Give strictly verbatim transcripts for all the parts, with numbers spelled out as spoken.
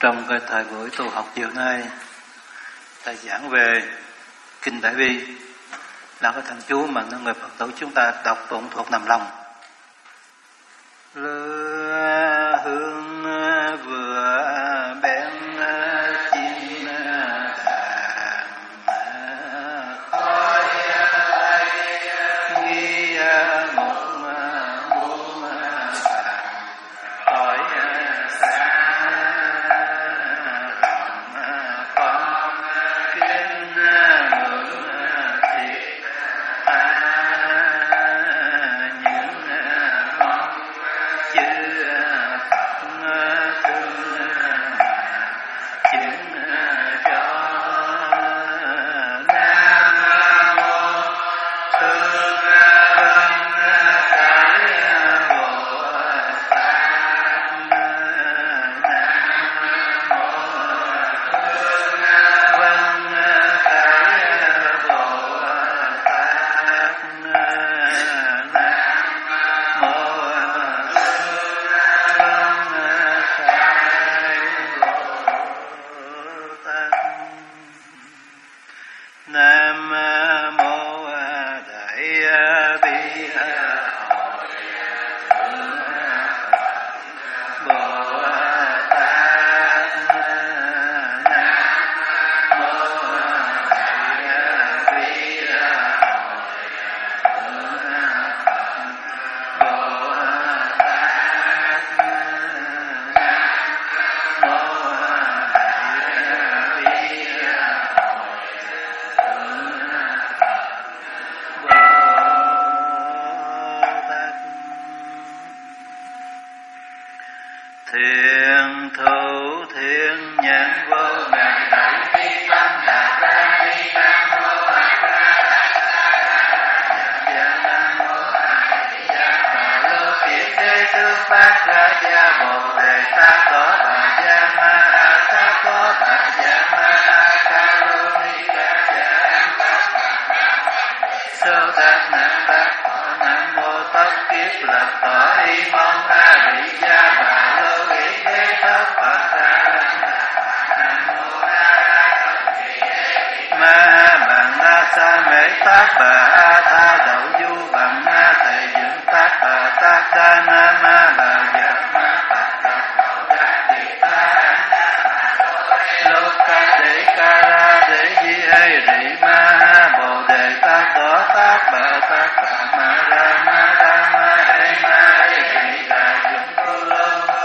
Trong cái thời buổi tu học chiều nay, thầy giảng về Kinh Đại Bi là cái thần chú mà người Phật tử chúng ta đọc tụng thuộc nằm lòng. Lửa hương vừa bén chim đàn, khói nghi một muôn vàng, khói xa lòng con kính ngưỡng thiệt tha những mong chư Phật thương chứng cho Nam Mô Thương Vân Cái Bồ Tát. Nam Mô Thương Vân Cái Bồ Tát. Nam Mô Nam Mô Đại Bi Hội Bồ Tát. Nam Mô Đại Bi Hội Bồ Tát. Nam Mô Đại Bi Thiện thủ thiện nhãn vô ngại đại bi tâm đạt ra bi nam mô a dạ nam mô a dạ bà lô kiết đế tước bát ra gia bồ đề ta có bà gia ma a ta có bà gia ma a ca lô ni ca gia sơ đạt nam bát thọ nam mô tất kiếp lập tỏ y mong a vị gia bà lô kiết đế tước Phật ra nam mô a ma bằng a sa mê tát bà a tha đậu du bằng a thầy dựng tát bà tát đa na ma bà dạ ma tát tát đậu đa đi ta lô ca đế ca ra đế di hay rị ma bồ đề tát đỏ tát bà tát bà ma ra ma ra ma hay ma hay rị ra dựng tu lô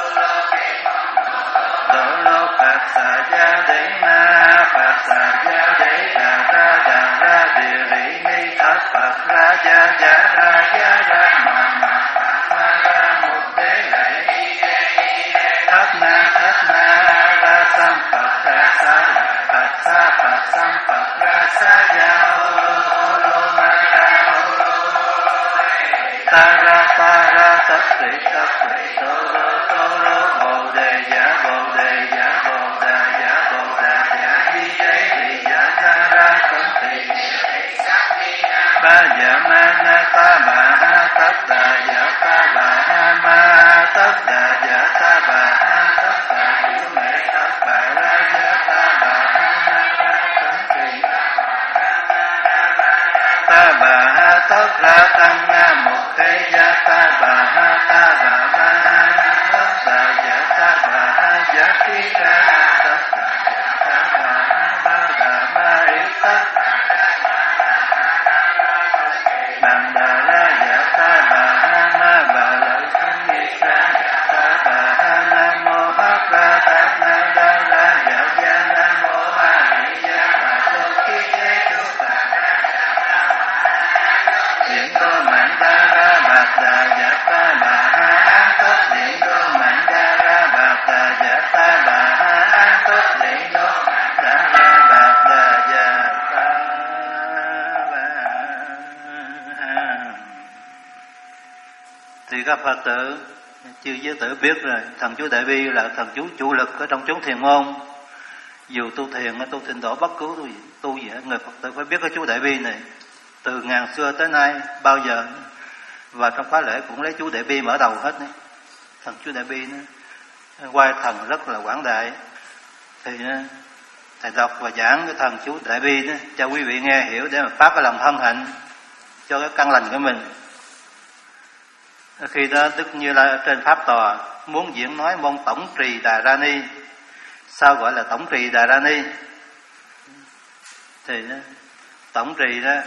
đỗ lô phật xà gia đế ma phật xà gia đế đà ra đà ra địa rị ni thất phật ra gia gia ra gia ra ma ma ma ra một đế lệ thất na thất na ra sam phật ra sa phật sa phật sam phật ra sa gia ô lô ô lô ma ra ô lô ta ra ta ra tất tỷ tất tỷ tô lô tô lô bồ đề giả bồ đề giả bồ đà giả bồ đà giả di đế thị giả na ra cẩn thị ba giả ma na ta bà ha tất đà giả ta bà ha ma tất đà giả ta bà ha tất đà hữu mẹ tất bà ra giả ta bà ha na ra cẩn thị ta bà ha tất ra tăng nga một thế gia ta bà ha ta bà ma ha tất đà giả ta bà ha giả thi ra tất đà giả ta bà ha ba đà ma yếu tất bằng đà ra giả ta bà ha ma bà lợi sinh nghi sa ta bà ha nam mô pháp ra tát na đa ra giả gia nam mô a di gia bà lô kiết đế tước bà điện cô mạnh đa ra bạc đà giả ta bà ha an tất điện cô mạnh đa ra bạc đà giả ta bà ha an tất điện cô đa ra bạc đà giả ta bà ha. Thì các Phật tử chư giới tử biết rồi, thần chú Đại Bi là thần chú chủ lực ở trong chốn thiền môn. Dù tu thiền hay tu tịnh độ bất cứ tu gì, tu gì người Phật tử phải biết cái chú Đại Bi này. Từ ngàn xưa tới nay bao giờ và trong khóa lễ cũng lấy chú Đại Bi mở đầu hết đấy. Thần chú Đại Bi nó quay thần rất là quảng đại. Thì thầy đọc và giảng cái thần chú Đại Bi đó, cho quý vị nghe hiểu để mà phát cái lòng hân hạnh cho cái căn lành của mình. Khi đó Đức Như Lai trên pháp tòa muốn diễn nói môn tổng trì Đà Ra Ni. Sao gọi là tổng trì Đà Ra Ni? Thì đó, tổng trì đó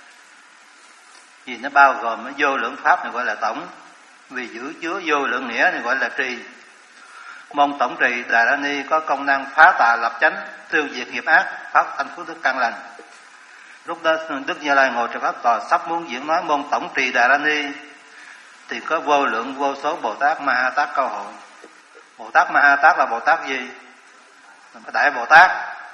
vì nó bao gồm nó vô lượng pháp này gọi là tổng, vì giữ chứa vô lượng nghĩa này gọi là trì. Môn tổng trì Đà Ra Ni có công năng phá tà lập chánh, tiêu diệt nghiệp ác, phát thanh phước đức căn lành. Lúc đó Đức Như Lai ngồi trên pháp tòa sắp muốn diễn nói môn tổng trì Đà Ra Ni thì có vô lượng vô số Bồ Tát Ma Ha Tát câu hội. Bồ Tát Ma Ha Tát là Bồ Tát gì? Là Đại Bồ Tát,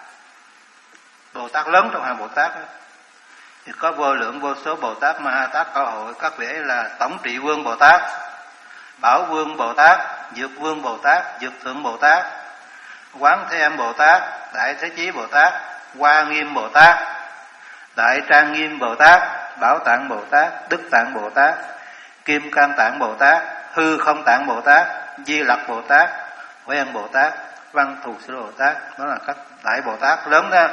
Bồ Tát lớn trong hàng Bồ Tát đó. Thì có vô lượng vô số Bồ Tát Ma Ha Tát câu hội. Các vị ấy là Tổng Trị Vương Bồ Tát, Bảo Vương Bồ Tát, Dược Vương Bồ Tát, Dược Thượng Bồ Tát, Quán Thế Âm Bồ Tát, Đại Thế Chí Bồ Tát, Hoa Nghiêm Bồ Tát, Đại Trang Nghiêm Bồ Tát, Bảo Tạng Bồ Tát, Đức Tạng Bồ Tát, Kim Cang Tạng Bồ Tát, Hư Không Tạng Bồ Tát, Di Lặc Bồ Tát, Huệ Ân Bồ Tát, Văn Thù Sư Bồ Tát. Đó là các đại Bồ Tát lớn đó.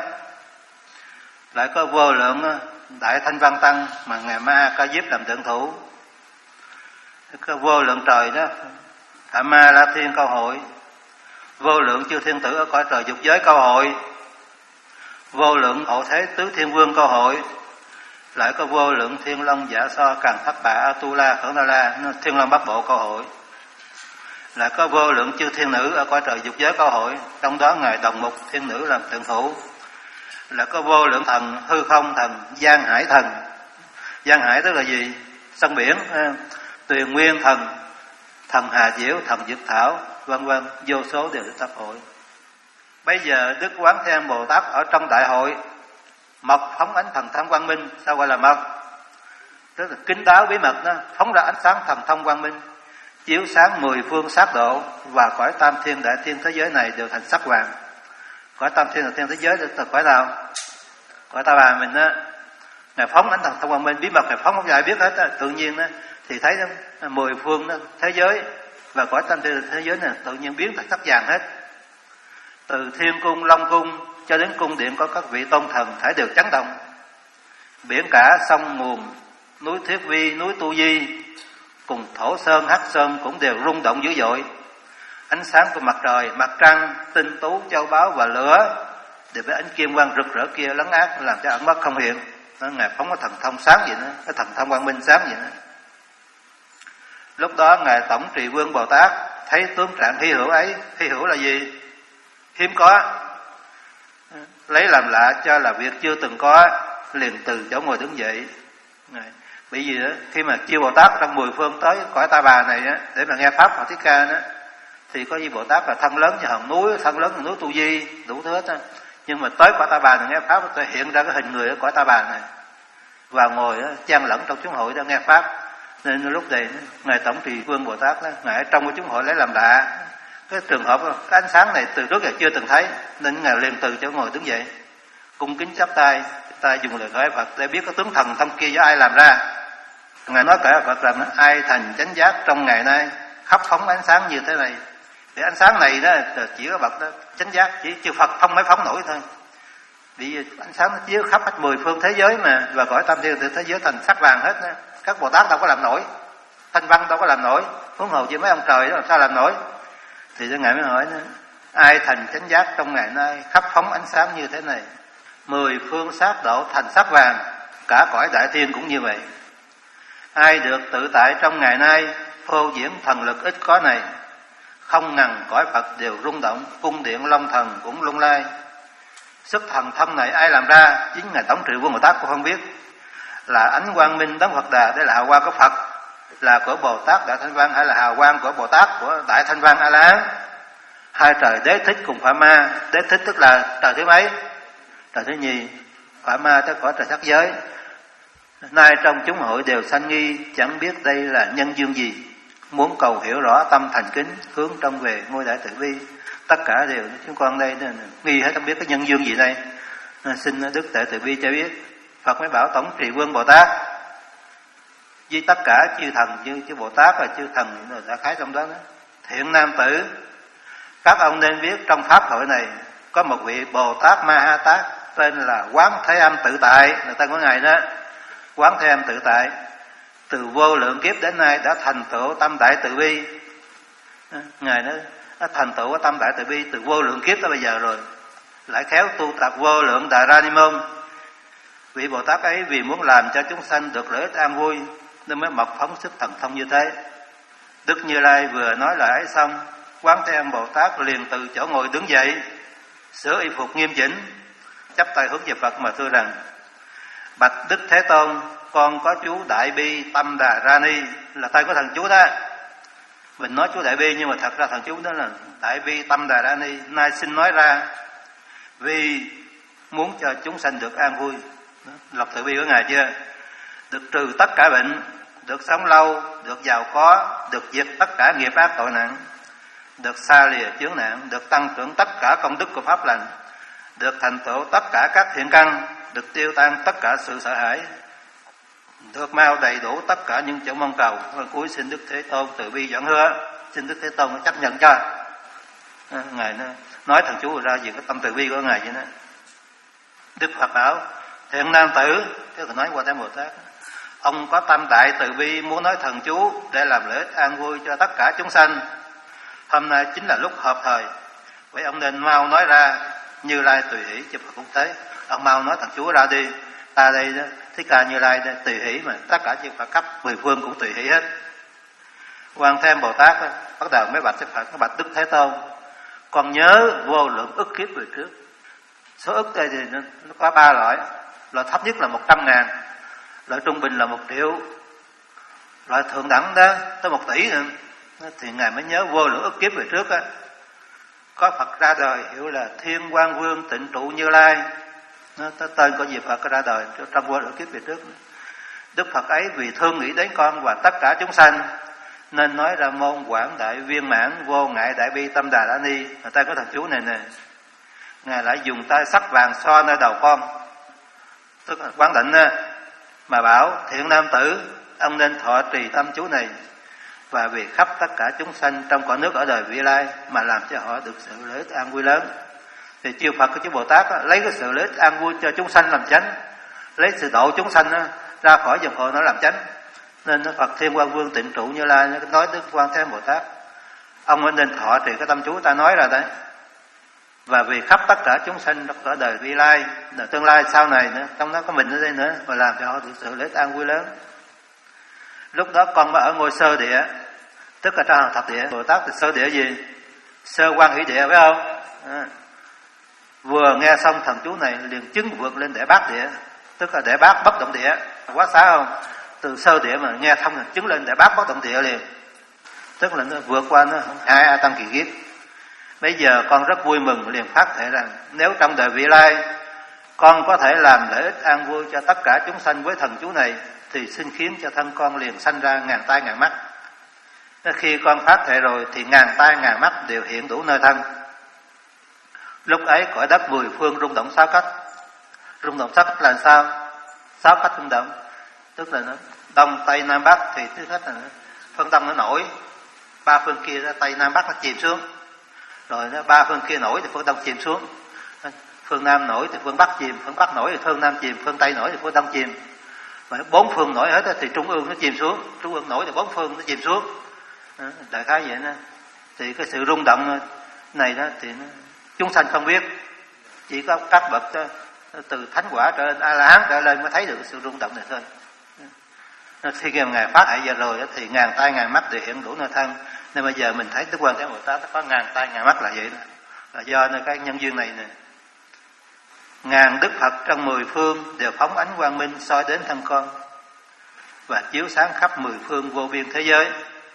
Lại có vô lượng Đại Thanh Văn Tăng mà Ngài Ma Ca Diếp làm tượng thủ. Có vô lượng trời đó, Đại Ma La Thiên câu hội, vô lượng chư thiên tử ở cõi trời dục giới câu hội, vô lượng hộ thế tứ thiên vương câu hội. Lại có vô lượng thiên long Dạ So Càn Thất Bà Atula Khẩn Na La thiên long bát bộ câu hội. Lại có vô lượng chư thiên nữ ở cõi trời dục giới câu hội, trong đó Ngài Đồng Mục thiên nữ làm tượng thủ. Lại có vô lượng thần, Hư Không thần, Giang Hải thần. Giang Hải tức là gì? Sông biển. Tuyền Nguyên thần, thần Hà Diễu, thần Dược Thảo, vân vân, vô số đều được tập hội. Bây giờ Đức Quán Thế Âm Bồ Tát ở trong đại hội mật phóng ánh thần thông quang minh. Sao gọi là mật? Tức là kín đáo bí mật đó, phóng ra ánh sáng thần thông quang minh, chiếu sáng mười phương sát độ, và cõi tam thiên đại thiên thế giới này đều thành sắc vàng. Cõi tam thiên đại thiên thế giới là cõi nào? Cõi Ta Bà mình á. Ngài phóng ánh thần thông quang minh bí mật, Ngài phóng không ai biết hết á. Tự nhiên đó, thì thấy đó, mười phương đó, thế giới và cõi tam thiên thế giới này tự nhiên biến thành sắc vàng hết. Từ thiên cung, long cung cho đến cung điện có các vị tôn thần thể đều chấn động. Biển cả, sông nguồn, núi Thiết Vi, núi Tu Di cùng Thổ Sơn, Hắc Sơn cũng đều rung động dữ dội. Ánh sáng của mặt trời, mặt trăng, tinh tú, châu báu và lửa đều với ánh kim quang rực rỡ kia lấn át, làm cho ẩn mất không hiện. Nó Ngài phóng cái thần thông sáng vậy đó, cái thần thông quang minh sáng vậy đó. Lúc đó Ngài Tổng Trì Vương Bồ Tát thấy tướng trạng hy hữu ấy. Hy hữu là gì? Hiếm có, lấy làm lạ cho là việc chưa từng có, liền từ chỗ ngồi đứng dậy. Bởi vì đó, khi mà chư Bồ Tát trong mười phương tới cõi Ta Bà này đó, để mà nghe pháp Phật Thích Ca đó, thì có gì Bồ Tát là thân lớn như hòn núi, thân lớn như núi Tu Di, đủ thứ hết đó. Nhưng mà tới cõi Ta Bà này nghe pháp, tôi hiện ra cái hình người ở cõi Ta Bà này và ngồi đó, chan lẫn trong chúng hội đó nghe pháp. Nên lúc này Ngài Tổng Trì Vương Bồ Tát đó, Ngài ở trong cái chúng hội lấy làm lạ cái trường hợp đó, cái ánh sáng này từ trước giờ chưa từng thấy, nên Ngài liền từ chỗ ngồi đứng dậy, cung kính chắp tay, tay dùng lời khởi Phật để biết cái tướng thần thông kia do ai làm ra. Ngài nói cả Phật rằng ai thành chánh giác trong ngày nay khắp phóng ánh sáng như thế này. Thì ánh sáng này đó chỉ có bậc đó chánh giác, chỉ chư Phật không mới phóng nổi thôi. Vì ánh sáng nó chiếu khắp hết mười phương thế giới mà, và cõi tam thiên thế giới thành sắc vàng hết đó. Các Bồ Tát đâu có làm nổi, Thanh Văn đâu có làm nổi, huống hồ với mấy ông trời đó làm sao làm nổi. Thì Ngài mới hỏi nữa, ai thành chánh giác trong ngày nay khắp phóng ánh sáng như thế này, mười phương sát độ thành sắc vàng, cả cõi đại thiên cũng như vậy. Ai được tự tại trong ngày nay phô diễn thần lực ít có này, không ngần cõi Phật đều rung động, cung điện long thần cũng lung lay. Sức thần thông này ai làm ra? Chính Ngài Tổng Trì Vương Bồ Tát cũng không biết. Là ánh quang minh đấng Phật Đà, đây là hào quang của Phật, là của Bồ Tát Đại Thanh Văn, hay là hào quang của Bồ Tát của Đại Thanh Văn A La Hán? Hai trời Đế Thích cùng Phạ Ma. Đế Thích tức là trời thứ mấy? Trời thứ nhì. Phạ Ma tức cõi trời sắc giới. Nay trong chúng hội đều sanh nghi, chẳng biết đây là nhân duyên gì, muốn cầu hiểu rõ tâm thành kính, hướng trông về ngôi Đại Từ Bi. Tất cả đều chúng con đây nghi hết, không biết cái nhân duyên gì đây. Xin Đức Đại Từ Bi cho biết. Phật mới bảo Tổng Trì Vương Bồ Tát với tất cả chư thần, chư, chư Bồ Tát và chư thần đã khái trong đó, đó. Thiện nam tử, các ông nên biết trong pháp hội này có một vị Bồ Tát Ma Ha Tát tên là Quán Thế Âm Tự Tại, là tên của ngài đó. Quán Thế Âm Tự Tại từ vô lượng kiếp đến nay đã thành tựu tâm đại từ bi. Ngài nó đã thành tựu cái tâm đại từ bi từ vô lượng kiếp tới bây giờ rồi, lại khéo tu tập vô lượng Đà Ra Ni Môn. Vị Bồ Tát ấy vì muốn làm cho chúng sanh được lợi ích an vui nên mới mọc phóng sức thần thông như thế. Đức Như Lai vừa nói lời ấy xong, Quán Thế Âm Bồ Tát liền từ chỗ ngồi đứng dậy, sửa y phục nghiêm chỉnh, chắp tay hướng về Phật mà thưa rằng: Bạch Đức Thế Tôn, con có chú Đại Bi Tâm Đà Ra Ni, là tay của thần chú đó. Mình nói chú Đại Bi nhưng mà thật ra thần chú đó là Đại Bi Tâm Đà Ra Ni. Nay xin nói ra vì muốn cho chúng sanh được an vui. Lọc từ bi của ngài chưa? Được trừ tất cả bệnh, được sống lâu, được giàu có, được diệt tất cả nghiệp ác tội nặng, được xa lìa chướng nạn, được tăng trưởng tất cả công đức của pháp lành, được thành tựu tất cả các thiện căn, được tiêu tan tất cả sự sợ hãi, được mau đầy đủ tất cả những chỗ mong cầu. Cuối xin Đức Thế Tôn từ bi dẫn hứa, xin Đức Thế Tôn chấp nhận cho. Ngài nói thần chú ra về cái tâm từ bi của ngài vậy đó. Đức Phật bảo: Thiện nam tử, cái tôi nói qua Thế Bồ Tát, ông có tâm đại từ bi muốn nói thần chú để làm lợi ích an vui cho tất cả chúng sanh. Hôm nay chính là lúc hợp thời, vậy ông nên mau nói ra. Như Lai tùy hỷ, chứ Phật cũng thế. Ông mau nói thần chú ra đi. Ta đây đó, Thích Ca Như Lai đây, tùy hỷ mà tất cả chư Phật khắp mười phương cũng tùy hỷ hết. Quan Thế Âm Bồ Tát đó, bắt đầu mới bạch với Phật, nó bạch Đức Thế Tôn, con nhớ vô lượng ức kiếp về trước. Số ức đây thì nó, nó có ba loại. Loại thấp nhất là một trăm ngàn, loại trung bình là một triệu, loại thượng đẳng đó tới một tỷ nữa. Thì ngài mới nhớ vô lượng ức kiếp về trước á, có Phật ra đời hiệu là Thiên Quang Vương Tịnh Trụ Như Lai. Nó tên của vị Phật ra đời trong vô lượng kiếp về trước. Đức Phật ấy vì thương nghĩ đến con và tất cả chúng sanh nên nói ra môn quảng đại viên mãn vô ngại đại bi tâm Đà Ra Ni. Người ta có thần chú này nè. Ngài lại dùng tay sắc vàng xoa nơi đầu con, tức là quán định á, mà bảo: Thiện nam tử, ông nên thọ trì tâm chú này và vì khắp tất cả chúng sanh trong cõi nước ở đời vị lai mà làm cho họ được sự lợi ích an vui lớn. Thì chư Phật của chư Bồ Tát á, lấy cái sự lợi ích an vui cho chúng sanh làm chánh, lấy sự độ chúng sanh á, ra khỏi dòng khổ nó làm chánh. Nên Phật Thiên Quang Vương Tịnh Trụ Như Lai nói Đức Quan Thế Bồ Tát, ông mới nên thọ trì cái tâm chú ta nói ra đấy. Và vì khắp tất cả chúng sanh ở đời vị lai, đời tương lai sau này nữa, trong đó có mình ở đây nữa, và làm cho họ được sự lợi ích an vui lớn. Lúc đó con mới ở ngôi sơ địa, tức là trong thập địa. Bồ Tát thì sơ địa gì? Sơ quan hỷ địa, phải không? À. Vừa nghe xong thần chú này liền chứng vượt lên để bát địa, tức là để bát bất động địa. Quá xá không? Từ sơ địa mà nghe thông là chứng lên để bát bất động địa liền, tức là nó vượt qua nó hai a tăng kỳ kiếp. Bây giờ con rất vui mừng, liền phát thể rằng nếu trong đời vị lai con có thể làm lợi ích an vui cho tất cả chúng sanh với thần chú này, thì xin khiến cho thân con liền sanh ra ngàn tai ngàn mắt. Khi con phát thể rồi thì ngàn tai ngàn mắt đều hiện đủ nơi thân. Lúc ấy cõi đất mười phương rung động sáu cách. Rung động sáu cách là sao? Sáu cách rung động, tức là nó đông tây nam bắc. Thì thứ nhất là phương đông nó nổi, ba phương kia tây nam bắc nó chìm xuống, rồi nó ba phương kia nổi thì phương đông chìm xuống. Phương nam nổi thì phương bắc chìm, phương bắc nổi thì phương nam chìm, phương tây nổi thì phương đông chìm. Mà bốn phương nổi hết thì trung ương nó chìm xuống, trung ương nổi thì bốn phương nó chìm xuống. Đại khái vậy đó. Thì cái sự rung động này đó thì nó, chúng sanh không biết, chỉ có các bậc đó, từ thánh quả trở lên, A La Hán trở lên mới thấy được sự rung động này thôi. Khi ngài phát hiện giờ rồi thì ngàn tai ngàn mắt đều hiện đủ nơi thân. Nên bây giờ mình thấy Đức Quan Thế Bồ Tát có ngàn tai ngàn mắt là vậy đó, là do cái nhân duyên này nè. Ngàn Đức Phật trong mười phương đều phóng ánh quang minh soi đến thân con và chiếu sáng khắp mười phương vô biên thế giới.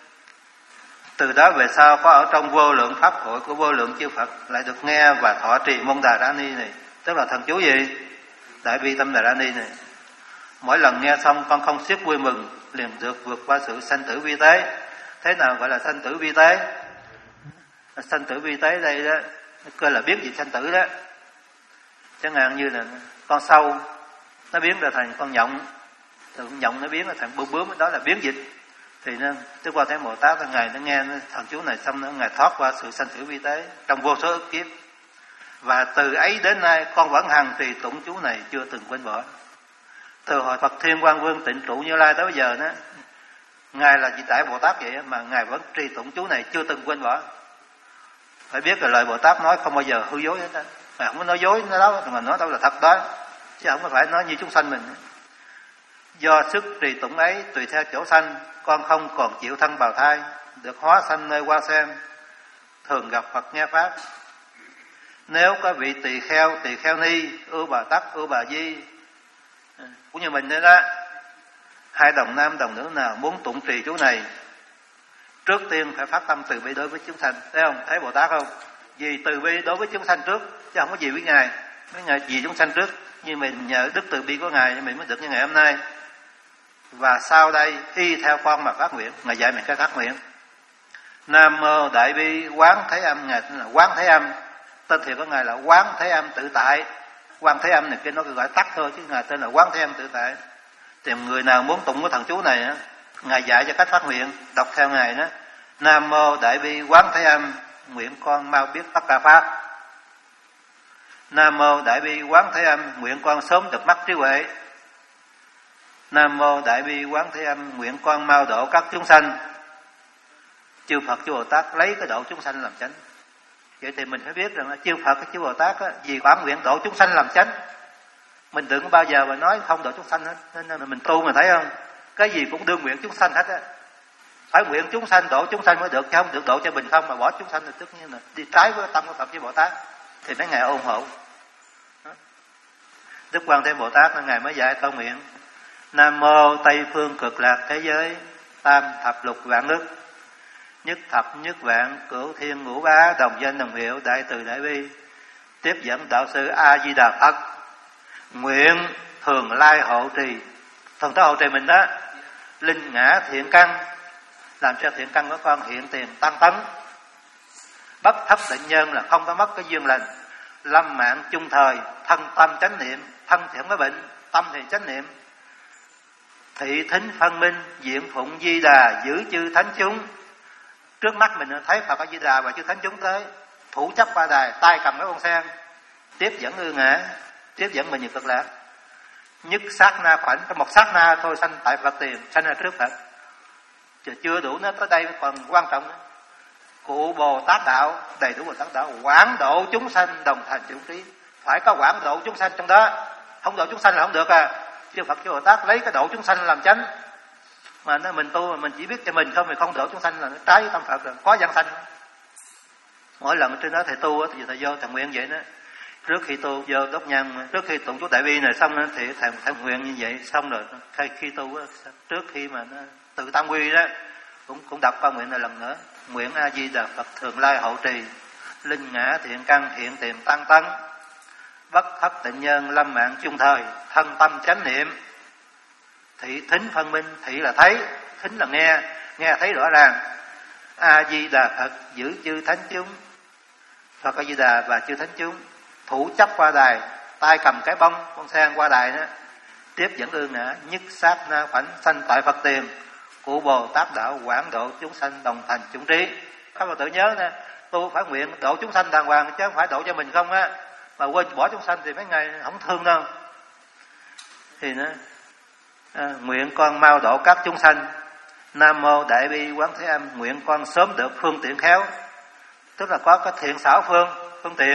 Từ đó về sau có ở trong vô lượng pháp hội của vô lượng chư Phật lại được nghe và thọ trì môn Đà Ra Ni này, tức là thần chú gì? Đại bi tâm Đà Ra Ni này. Mỗi lần nghe xong con không xiết vui mừng, liền được vượt qua sự sanh tử vi tế. Thế nào gọi là sanh tử vi tế? Sanh tử vi tế đây đó, coi là biết gì sanh tử đó. Chẳng hạn như là con sâu nó biến ra thành con nhộng, từ con nhộng nó biến ra thành bướm bướm, đó là biến dịch. Thì nó Đức Quan Thế Bồ Tát ngài nó nghe thần chú này xong nó ngài thoát qua sự sanh tử vi tế trong vô số ức kiếp. Và từ ấy đến nay con vẫn hằng trì tụng chú này chưa từng quên bỏ. Từ hồi Phật Thiên Quang Vương Tịnh Trụ Như Lai tới bây giờ đó, Ngài là vị Đại Bồ Tát vậy mà Ngài vẫn trì tụng chú này chưa từng quên bỏ. Phải biết là lời Bồ Tát nói không bao giờ hư dối hết á. Ngài không có nói dối nó đó, mà nói đâu là thật đó, chứ không có phải nói như chúng sanh mình. Do sức trì tụng ấy tùy theo chỗ sanh, con không còn chịu thân bào thai, được hóa sanh nơi hoa sen, thường gặp Phật nghe pháp. Nếu có vị tỳ kheo, tỳ kheo ni, ưu bà tắc, ưu bà di cũng như mình nữa đó, hai đồng nam đồng nữ nào muốn tụng trì chú này, trước tiên phải phát tâm từ bi đối với chúng sanh. Thấy không? Thấy Bồ Tát không? Vì từ bi đối với chúng sanh trước, chứ không có gì với Ngài. Với Ngài vì chúng sanh trước, nhưng mình nhờ đức từ bi của Ngài mình mới được như ngày hôm nay. Và sau đây y theo con mà phát nguyện. Ngài dạy mình cái phát nguyện: Nam mô Đại Bi Quán Thế Âm. Ngài tên là Quán Thế Âm, tên thiệt của Ngài là Quán Thế Âm Tự Tại. Quán Thế Âm này kia nó gọi tắt thôi, chứ Ngài tên là Quán Thế Âm Tự Tại. Thì người nào muốn tụng cái thần chú này á, Ngài dạy cho cách phát nguyện, đọc theo Ngài đó: Nam mô Đại Bi Quán Thế Âm, nguyện con mau biết tất cả pháp. Nam mô Đại Bi Quán Thế Âm, nguyện con sớm được mắt trí huệ. Nam mô Đại Bi Quán Thế Âm, nguyện con mau độ các chúng sanh. Chư Phật chư Bồ Tát lấy cái độ chúng sanh làm chánh. Vậy thì mình phải biết rằng là chư Phật chư Bồ Tát á, vì bản nguyện độ chúng sanh làm chánh. Mình đừng có bao giờ mà nói không độ chúng sanh hết. Nên là mình tu mà thấy không, cái gì cũng đương nguyện chúng sanh hết á. Phải nguyện chúng sanh độ chúng sanh mới được, chứ không được độ cho mình không mà bỏ chúng sanh thì tất nhiên là đi trái với tâm của Phật với Bồ Tát. Thì mấy Ngài ôn hộ. Đức Quan Thế Bồ Tát Ngài mới dạy câu nguyện: Nam mô Tây Phương Cực Lạc Thế Giới Tam Thập Lục Vạn Đức, Nhất Thập Nhất Vạn Cửu Thiên Ngũ Bá, Đồng Danh Đồng Hiệu, Đại Từ Đại Bi, tiếp dẫn đạo sư A Di Đà Phật, nguyện thường lai hộ trì. Thường tới hộ trì mình đó, linh ngã thiện căn, làm cho thiện căn của con hiện tiền tăng tấn, bất thất định nhân là không có mất cái duyên lành, lâm mạng chung thời, thân tâm chánh niệm, thân thì không có bệnh, tâm thì chánh niệm, thị thính phân minh, diện phụng Di Đà, giữ chư thánh chúng. Trước mắt mình thấy Phật A Di Đà và chư thánh chúng tới, thủ chấp ba đài, tay cầm cái bông sen, tiếp dẫn ư ngã, tiếp dẫn mình nhập Cực Lạc. Nhất sát na khoảnh, trong một sát na thôi sanh tại Phật tiền, sanh ra trước Phật. Chứ chưa đủ, nó tới đây còn quan trọng nữa. Cụ Bồ Tát đạo, đầy đủ Bồ Tát đạo, quảng độ chúng sanh đồng thành chủng trí. Phải có quảng độ chúng sanh trong đó, không độ chúng sanh là không được à. Chứ Phật chứ Bồ Tát lấy cái độ chúng sanh làm chánh, mà nó mình tu mà mình chỉ biết cho mình không, mình không độ chúng sanh là nó trái với tâm Phật rồi, có gian sanh. Mỗi lần trên đó thầy tu thì thầy vô thầy nguyện vậy đó. Trước khi tu vô đốt nhang, trước khi tụng chú Đại Bi này xong thì thầy thầy nguyện như vậy xong rồi khi, khi tu trước khi mà nó tự tam quy đó cũng cũng đọc câu nguyện này lần nữa: nguyện A Di Đà Phật thường lai hộ trì, linh ngã thiện căn hiện tiền tăng tấn, bất thất tịnh nhân lâm mạng chung thời, thân tâm chánh niệm, thị thính phân minh. Thị là thấy, thính là nghe, nghe thấy rõ ràng. A Di Đà Phật giữ chư thánh chúng, Phật A Di Đà và chư thánh chúng, thủ chấp qua đài, tay cầm cái bông bông sen qua đài đó, tiếp dẫn ương ngã, nhất sát na khoảnh sanh tại Phật tiền, cụ Bồ Tát đạo quảng độ chúng sanh đồng thành chủng trí. Các bạn tự nhớ nè, tu phải nguyện độ chúng sanh đàng hoàng chứ không phải độ cho mình không á, mà quên bỏ chúng sanh thì mấy ngày không thương đâu. Thì nó à, nguyện con mau độ các chúng sanh. Nam mô Đại Bi Quán Thế Âm, nguyện con sớm được phương tiện khéo, tức là có cái thiện xảo phương phương tiện.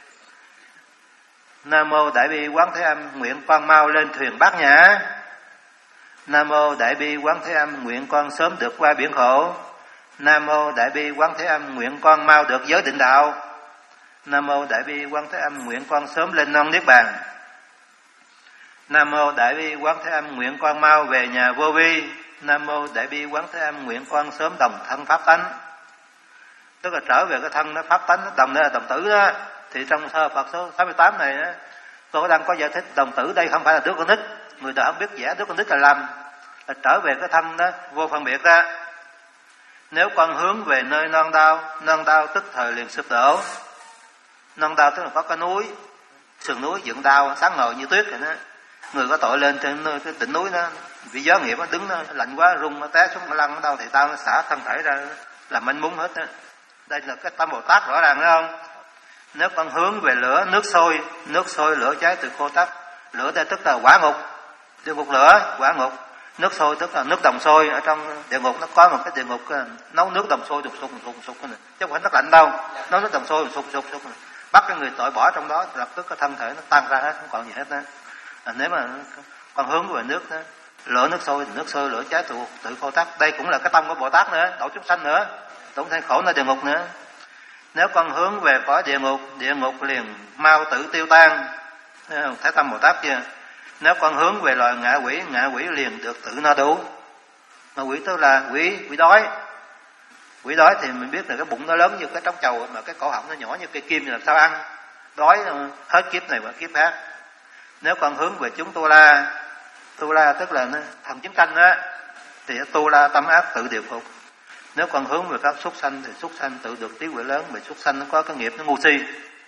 Nam mô Đại Bi Quán Thế Âm, nguyện con mau lên thuyền Bát Nhã. Nam mô Đại Bi Quán Thế Âm, nguyện con sớm được qua biển khổ. Nam mô Đại Bi Quán Thế Âm, nguyện con mau được giới định đạo. Nam mô Đại Bi Quán Thế Âm, nguyện con sớm lên non niết bàn. Nam mô Đại Bi Quán Thế Âm, nguyện con mau về nhà vô vi. Nam mô Đại Bi Quán Thế Âm, nguyện con sớm đồng thân pháp tánh. Tức là trở về cái thân nó pháp tánh, đồng đây là đồng tử đó. Thì trong sơ Phật số sáu mươi tám này đó, tôi đang có giải thích đồng tử đây không phải là đứa con nít. Người ta không biết vẽ đứa con nít là lầm, là trở về cái thân đó vô phân biệt ra. Nếu con hướng về nơi non đau, non đau tức thời liền sụp đổ. Non đau tức là có cái núi, sườn núi dựng đau sáng ngời như tuyết vậy đó. Người có tội lên trên nơi cái đỉnh núi đó, vì gió nghiệp nó đứng nó lạnh quá rung nó té xuống nó lăn ở đâu thì tao nó xả thân thể ra làm manh mún hết đó. Đây là cái tâm Bồ Tát rõ ràng, thấy không? Nếu con hướng về lửa nước sôi, nước sôi lửa cháy từ khô tắt. Lửa đây tức là quả ngục, địa ngục lửa, quả ngục. Nước sôi tức là nước đồng sôi. Ở trong địa ngục nó có một cái địa ngục nấu nước đồng sôi đục sục sục sục chứ không phải nước lạnh đâu. Nấu nước đồng sôi sục sục sục bắt cái người tội bỏ trong đó, lập tức cái thân thể nó tan ra hết, không còn gì hết đó. À, nếu mà con hướng về nước đó, lửa nước sôi, nước sôi lửa cháy tự tự khô tắt. Đây cũng là cái tâm của Bồ Tát nữa, độ chúng sanh nữa, độ sanh khổ nơi địa ngục nữa. Nếu con hướng về cõi địa ngục, địa ngục liền mau tự tiêu tan. Thấy tâm Bồ Tát chưa? Nếu con hướng về loài ngạ quỷ, ngạ quỷ liền được tự no đủ. Ngạ quỷ tức là quỷ quỷ đói. Quỷ đói thì mình biết là cái bụng nó lớn như cái trống trầu, mà cái cổ họng nó nhỏ như cây kim, thì làm sao ăn? Đói hết kiếp này và kiếp khác. Nếu con hướng về chúng tu la, tu la tức là thần chiến tranh á, thì tu la tâm ác tự điều phục. Nếu con hướng về các súc sanh thì súc sanh tự được trí huệ lớn, vì súc sanh nó có cái nghiệp nó ngu si.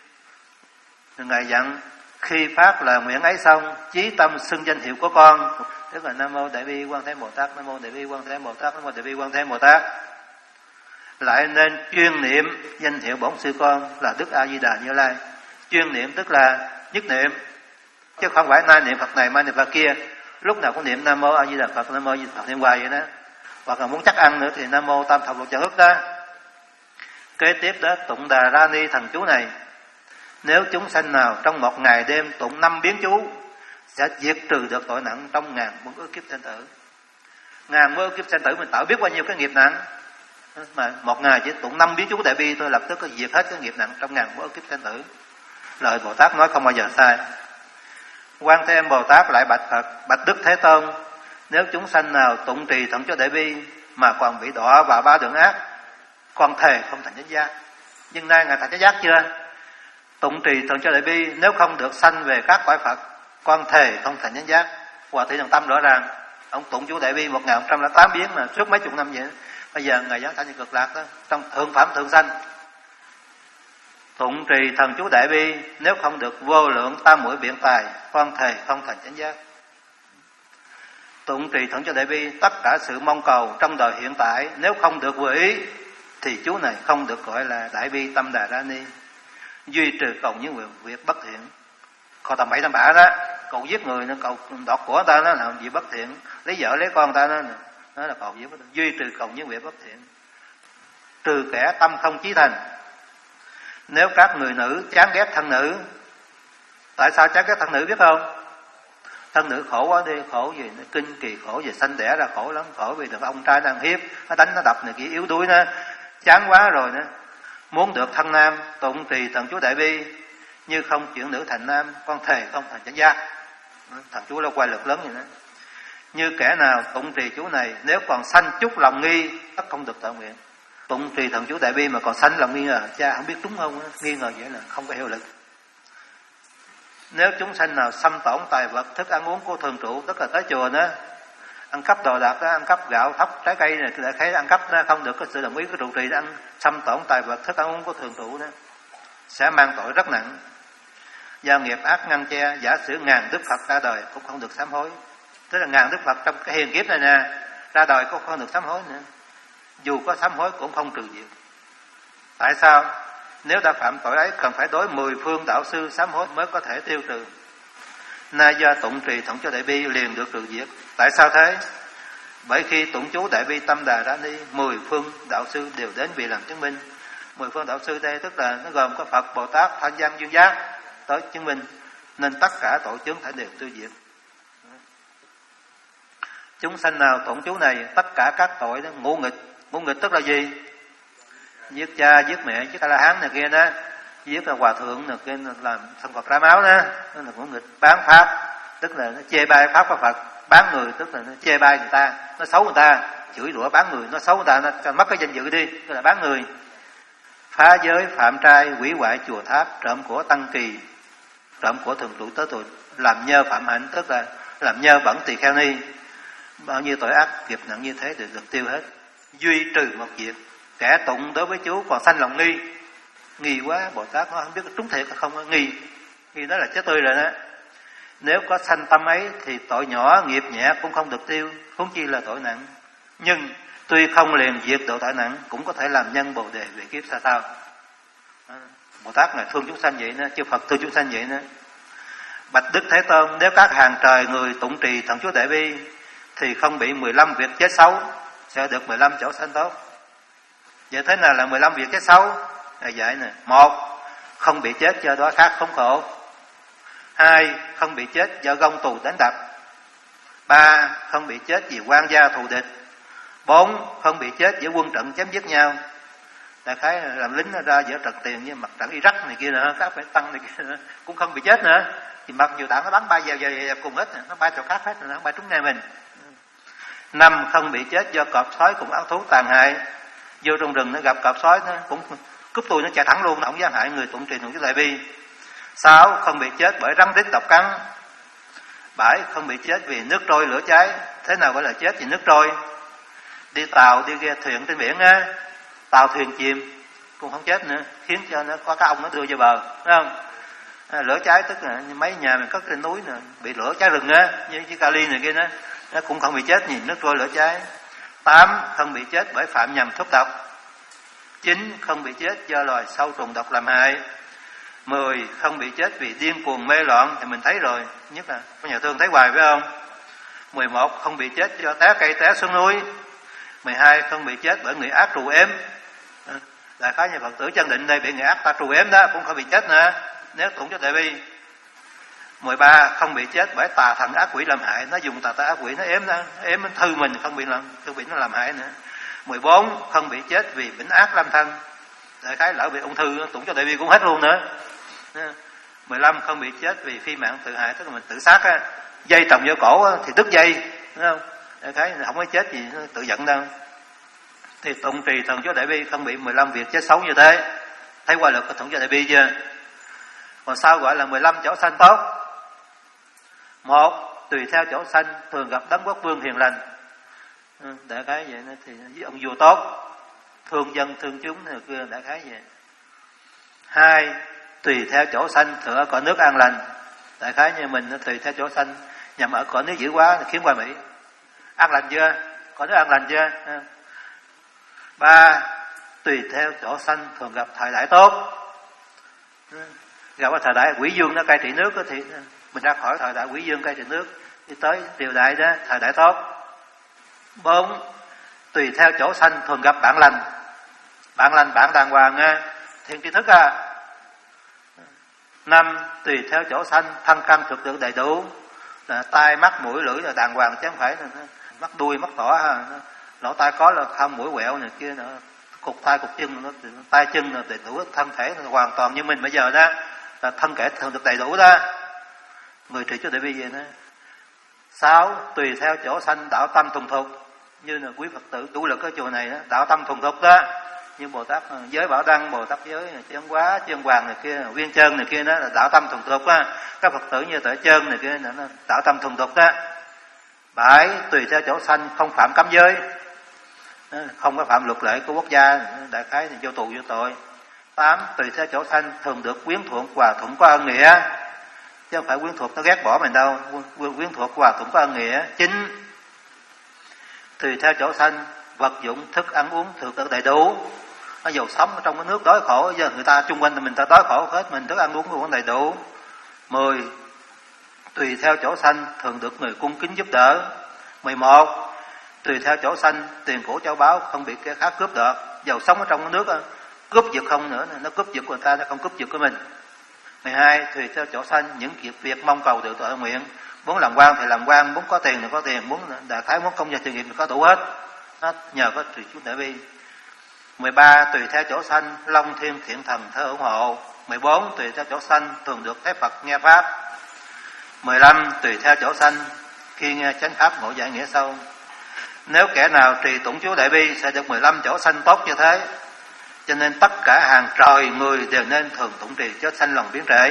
Ngài dặn khi phát lời nguyện ấy xong, chí tâm xưng danh hiệu của con, tức là Nam mô Đại Bi Quan Thế Bồ Tát, Nam mô Đại Bi Quan Thế Bồ Tát, Nam mô Đại Bi Quan Thế Bồ Tát. Lại nên chuyên niệm danh hiệu bổn sư con là Đức A Di Đà Như Lai. Chuyên niệm tức là nhất niệm, chứ không phải nay niệm Phật này mai niệm Phật kia. Lúc nào cũng niệm Nam mô A Di Đà Phật, Nam mô A Di Đà Phật niệm hoài vậy đó. Hoặc là muốn chắc ăn nữa thì Nam mô Tam Thập Lục Tràng Ức đó. Kế tiếp đó tụng Đà Ra Ni thần chú này. Nếu chúng sanh nào trong một ngày đêm tụng năm biến chú, sẽ diệt trừ được tội nặng trong ngàn muôn ức kiếp sanh tử. Ngàn muôn ức kiếp sanh tử mình tạo biết bao nhiêu cái nghiệp nặng, mà một ngày chỉ tụng năm biến chú Đại Bi tôi lập tức có diệt hết cái nghiệp nặng trong ngàn muôn ức kiếp sanh tử. Lời Bồ Tát nói không bao giờ sai. Quan Thế Âm Bồ Tát lại bạch Phật: bạch Đức Thế Tôn, nếu chúng sanh nào tụng trì thần chú Đại Bi mà còn bị đọa vào ba đường ác, con thề không thành chánh giác. Nhưng nay ngài thành chánh giác chưa? Tụng trì thần chú Đại Bi nếu không được sanh về các cõi Phật, con thề không thành chánh giác. Hòa Thượng Nhân Tâm rõ ràng, ông tụng chú Đại Bi một nghìn không trăm lẻ tám biến mà suốt mấy chục năm vậy. Bây giờ ngài giáng sanh cực lạc đó, trong thượng phẩm thượng sanh. Tụng trì thần chú Đại Bi nếu không được vô lượng tam muội biện tài, con thề không thành chánh giác. Tụng trì thần chú Đại Bi tất cả sự mong cầu trong đời hiện tại nếu không được vừa ý thì chú này không được gọi là Đại Bi Tâm Đà Ra Ni. Duy trừ cầu những việc, việc bất thiện, còn tầm bậy tầm bạ đó, cầu giết người, nó cầu đoạt của người ta, nó làm gì bất thiện, lấy vợ lấy con người ta, nó nó là cầu giết. Duy trừ cầu những việc bất thiện, trừ kẻ tâm không chí thành. Nếu các người nữ chán ghét thân nữ, tại sao chán ghét thân nữ biết không? Thân nữ khổ quá đi, khổ gì, nó kinh kỳ khổ về sanh đẻ ra khổ lắm, khổ vì được ông trai đang hiếp, nó đánh nó đập này kia yếu đuối, nó chán quá rồi nữa. Muốn được thân nam, tụng trì thần chú Đại Bi như không chuyển nữ thành nam, con thề không thành chánh giác. Thần chú là quay lực lớn vậy đó. Như kẻ nào tụng trì chú này nếu còn sanh chút lòng nghi, tất không được tự nguyện. Tụng trì thần chú Đại Bi mà còn sanh lòng nghi ngờ, cha không biết đúng không, nghi ngờ vậy là không có hiệu lực. Nếu chúng sanh nào xâm tổn tài vật, thức ăn uống của thường trụ, tức là tới chùa đó, ăn cắp đồ đạc đó, ăn cắp gạo, thóc, trái cây này, để thấy ăn cắp đó, không được có sự đồng ý của trụ trì đó, ăn xâm tổn tài vật, thức ăn uống của thường trụ đó, sẽ mang tội rất nặng. Do nghiệp ác ngăn che, giả sử ngàn Đức Phật ra đời cũng không được sám hối. Tức là ngàn Đức Phật trong cái hiền kiếp này nè, ra đời cũng không được sám hối nữa. Dù có sám hối cũng không trừ diệt. Tại sao? Nếu đã phạm tội ấy cần phải đối mười phương đạo sư sám hối mới có thể tiêu trừ. Nay do tụng trì thần chú Đại Bi liền được trừ diệt. Tại sao thế? Bởi khi tụng chú Đại Bi Tâm Đà Ra Ni, mười phương đạo sư đều đến vì làm chứng minh. Mười phương đạo sư đây tức là nó gồm có Phật, Bồ Tát, Thanh Văn, Duyên Giác tới chứng minh, nên tất cả tội chướng phải đều tiêu diệt. Chúng sanh nào tụng chú này, tất cả các tội đó ngũ nghịch. Ngũ nghịch tức là gì? Giết cha, giết mẹ, giết A-la hán này kia đó, giết là hòa thượng này kia, làm thân Phật ra máu đó, đó là ngũ nghịch. Bán pháp tức là nó chê bai pháp của Phật, bán người tức là nó chê bai người ta, nó xấu người ta, chửi rủa bán người, nó xấu người ta, nó cho mất cái danh dự đi, tức là bán người. Phá giới, phạm trai, hủy hoại chùa tháp, trộm của tăng kỳ, trộm của thường trụ tới tuổi, làm nhơ phạm hạnh tức là làm nhơ bẩn tỳ kheo ni. Bao nhiêu tội ác nghiệp nặng như thế đều được tiêu hết. Duy trừ một việc, kẻ tụng đối với chú còn sanh lòng nghi, nghi quá, Bồ Tát nó không biết trúng thiệt hay không, nghi, nghi đó là chết tươi rồi đó. Nếu có sanh tâm ấy thì tội nhỏ nghiệp nhẹ cũng không được tiêu, huống chi là tội nặng. Nhưng tuy không liền diệt độ tội nặng cũng có thể làm nhân bồ đề về kiếp xa sau. Bồ Tát là thương chúng sanh vậy nữa, chư Phật thương chúng sanh vậy nữa. Bạch Đức Thế Tôn, nếu các hàng trời người tụng trì Thần Chú Đại Bi thì không bị mười lăm việc chết xấu, sẽ được mười lăm chỗ sanh tốt. Vậy thế nào là mười lăm việc chết xấu? Là vậy nè. Một, không bị chết do đói khát khốn khổ. Hai, không bị chết do gông tù đánh đập. Ba, không bị chết vì quan gia thù địch. Bốn, không bị chết giữa quân trận chém giết nhau. Đại khái làm lính ra giữa trận tiền như mặt trận Iraq này kia nữa, các phải tăng này kia nữa, cũng không bị chết nữa. Thì mặc dù đạn nó bắn bay vào vào cùng hết, nó bay chỗ khác hết, nó bay trúng ngay mình. Năm, không bị chết do cọp sói cùng ác thú tàn hại. Vô trong rừng nó gặp cọp sói nó cũng cúp tôi nó chạy thẳng luôn, nó không dám hại người tụng trì Thần Chú Đại Bi. Sáu, không bị chết bởi rắn rít độc cắn. Bảy, không bị chết vì nước trôi lửa cháy. Thế nào gọi là chết vì nước trôi? Đi tàu đi ghe thuyền trên biển á, tàu thuyền chìm cũng không chết nữa, khiến cho nó có cái ông nó đưa vô bờ, phải không? À, lửa cháy tức là mấy nhà mình cất trên núi nè, bị lửa cháy rừng á, như cái Cali này kia đó, nó cũng không bị chết vì nước trôi lửa cháy. Tám, không bị chết bởi phạm nhầm thuốc độc. Chín, không bị chết do loài sâu trùng độc làm hại. Mười, không bị chết vì điên cuồng mê loạn, thì mình thấy rồi, nhất là có nhà thương thấy hoài phải không? Mười một, không bị chết do té cây té xuống núi. Mười hai, không bị chết bởi người ác trù ếm. Đại khái như Phật tử chân định đây bị người ác ta trù ếm đó, cũng không bị chết nữa nếu tụng cho Đại Bi. Mười ba, không bị chết bởi tà thần ác quỷ làm hại, nó dùng tà tà ác quỷ nó ếm nó ếm nó thư mình, không bị làm không bị nó làm hại nữa. Mười bốn, không bị chết vì bệnh ác lâm thân. Đại khái lỡ bị ung thư tụng cho Đại Bi cũng hết luôn nữa. Mười lăm, không bị chết vì phi mạng tự hại, tức là mình tự sát á, dây trồng vô cổ á, thì đứt dây, đúng không? Đại khái không có chết gì nó tự giận đâu. Thì tụng trì Thần Chú Đại Bi không bị mười lăm việc chết xấu như thế. Thấy qua lực của Thần Chú Đại Bi chưa? Còn sao gọi là mười lăm chỗ sanh tốt? Một, tùy theo chỗ sanh thường gặp Đấng Quốc Vương hiền lành. Đại khái vậy thì với ông vua tốt, thương dân thương chúng này kia, đại khái vậy. Hai, tùy theo chỗ sanh thường ở cõi nước an lành. Đại khái như mình nó tùy theo chỗ sanh nhằm ở cõi nước dữ quá khiến qua Mỹ. An lành chưa? Cõi nước an lành chưa? Ba, tùy theo chỗ sanh thường gặp thời đại tốt. Gặp ở thời đại quỷ vương nó cai trị nước thì mình ra khỏi thời đại quỷ vương cai trị nước đi tới triều đại đó, thời đại tốt. Bốn, tùy theo chỗ sanh thường gặp bạn lành. Bạn lành, bạn đàng hoàng nha, thiên tri thức à. Năm, tùy theo chỗ sanh thân căn thực được đầy đủ, là tai mắt mũi lưỡi là đàng hoàng chứ không phải là mắt đuôi mắt tỏ ha. Lỗ tai có là không, mũi quẹo này kia nữa, cục tai cục chân nó tay chân là đầy đủ, thân thể là hoàn toàn như mình bây giờ đó, là thân thể thường được đầy đủ đó. Người trì Chú Đại Bi vậy đó. Sáu, tùy theo chỗ sanh đạo tâm thuần thục, như là quý Phật tử chủ lực ở chùa này đó, đạo tâm thuần thục đó, như Bồ Tát giới Bảo Đăng, Bồ Tát giới Chân Hóa, Chân Hoàng này kia, Viên Chân này kia đó là đạo tâm thuần thục á. Các Phật tử như Tuệ Chân này kia là đạo tâm thuần thục đó. Bảy, tùy theo chỗ sanh không phạm cấm giới, không có phạm luật lệ của quốc gia, đại khái thì vô tù vô tội. Tám, tùy theo chỗ sanh thường được quyến thuộc hòa thuận có ân nghĩa, chứ không phải quyến thuộc nó ghét bỏ mình đâu, quyến thuộc hòa thuận có ân nghĩa. Chín, tùy theo chỗ sanh vật dụng thức ăn uống thường được đầy đủ. Nó dù sống ở trong cái nước đói khổ, giờ người ta chung quanh thì mình ta đói khổ hết, mình thức ăn uống cũng đầy đủ. Mười, tùy theo chỗ sanh thường được người cung kính giúp đỡ. Mười một, tùy theo chỗ sanh tiền của châu báu không bị kẻ khác cướp đoạt. Dầu sống ở trong cái nước cướp giật không nữa, nó cướp giật của người ta, nó không cướp giật của mình. Mười hai, tùy theo chỗ sanh những việc việc mong cầu được tự nguyện. Muốn làm quan thì làm quan, muốn có tiền thì có tiền, muốn đại khái muốn công việc sự nghiệp thì có đủ hết. Nó nhờ có trì Chú Đại Bi. Mười ba, tùy theo chỗ sanh long thiên thiện thần thơ ủng hộ. Mười bốn, tùy theo chỗ sanh thường được thấy Phật nghe pháp. Mười lăm, tùy theo chỗ sanh khi nghe chánh pháp ngộ giải nghĩa sâu. Nếu kẻ nào trì tụng Chú Đại Bi sẽ được mười lăm chỗ sanh tốt như thế. Cho nên tất cả hàng trời người đều nên thường tụng trì cho sanh lòng biến trệ.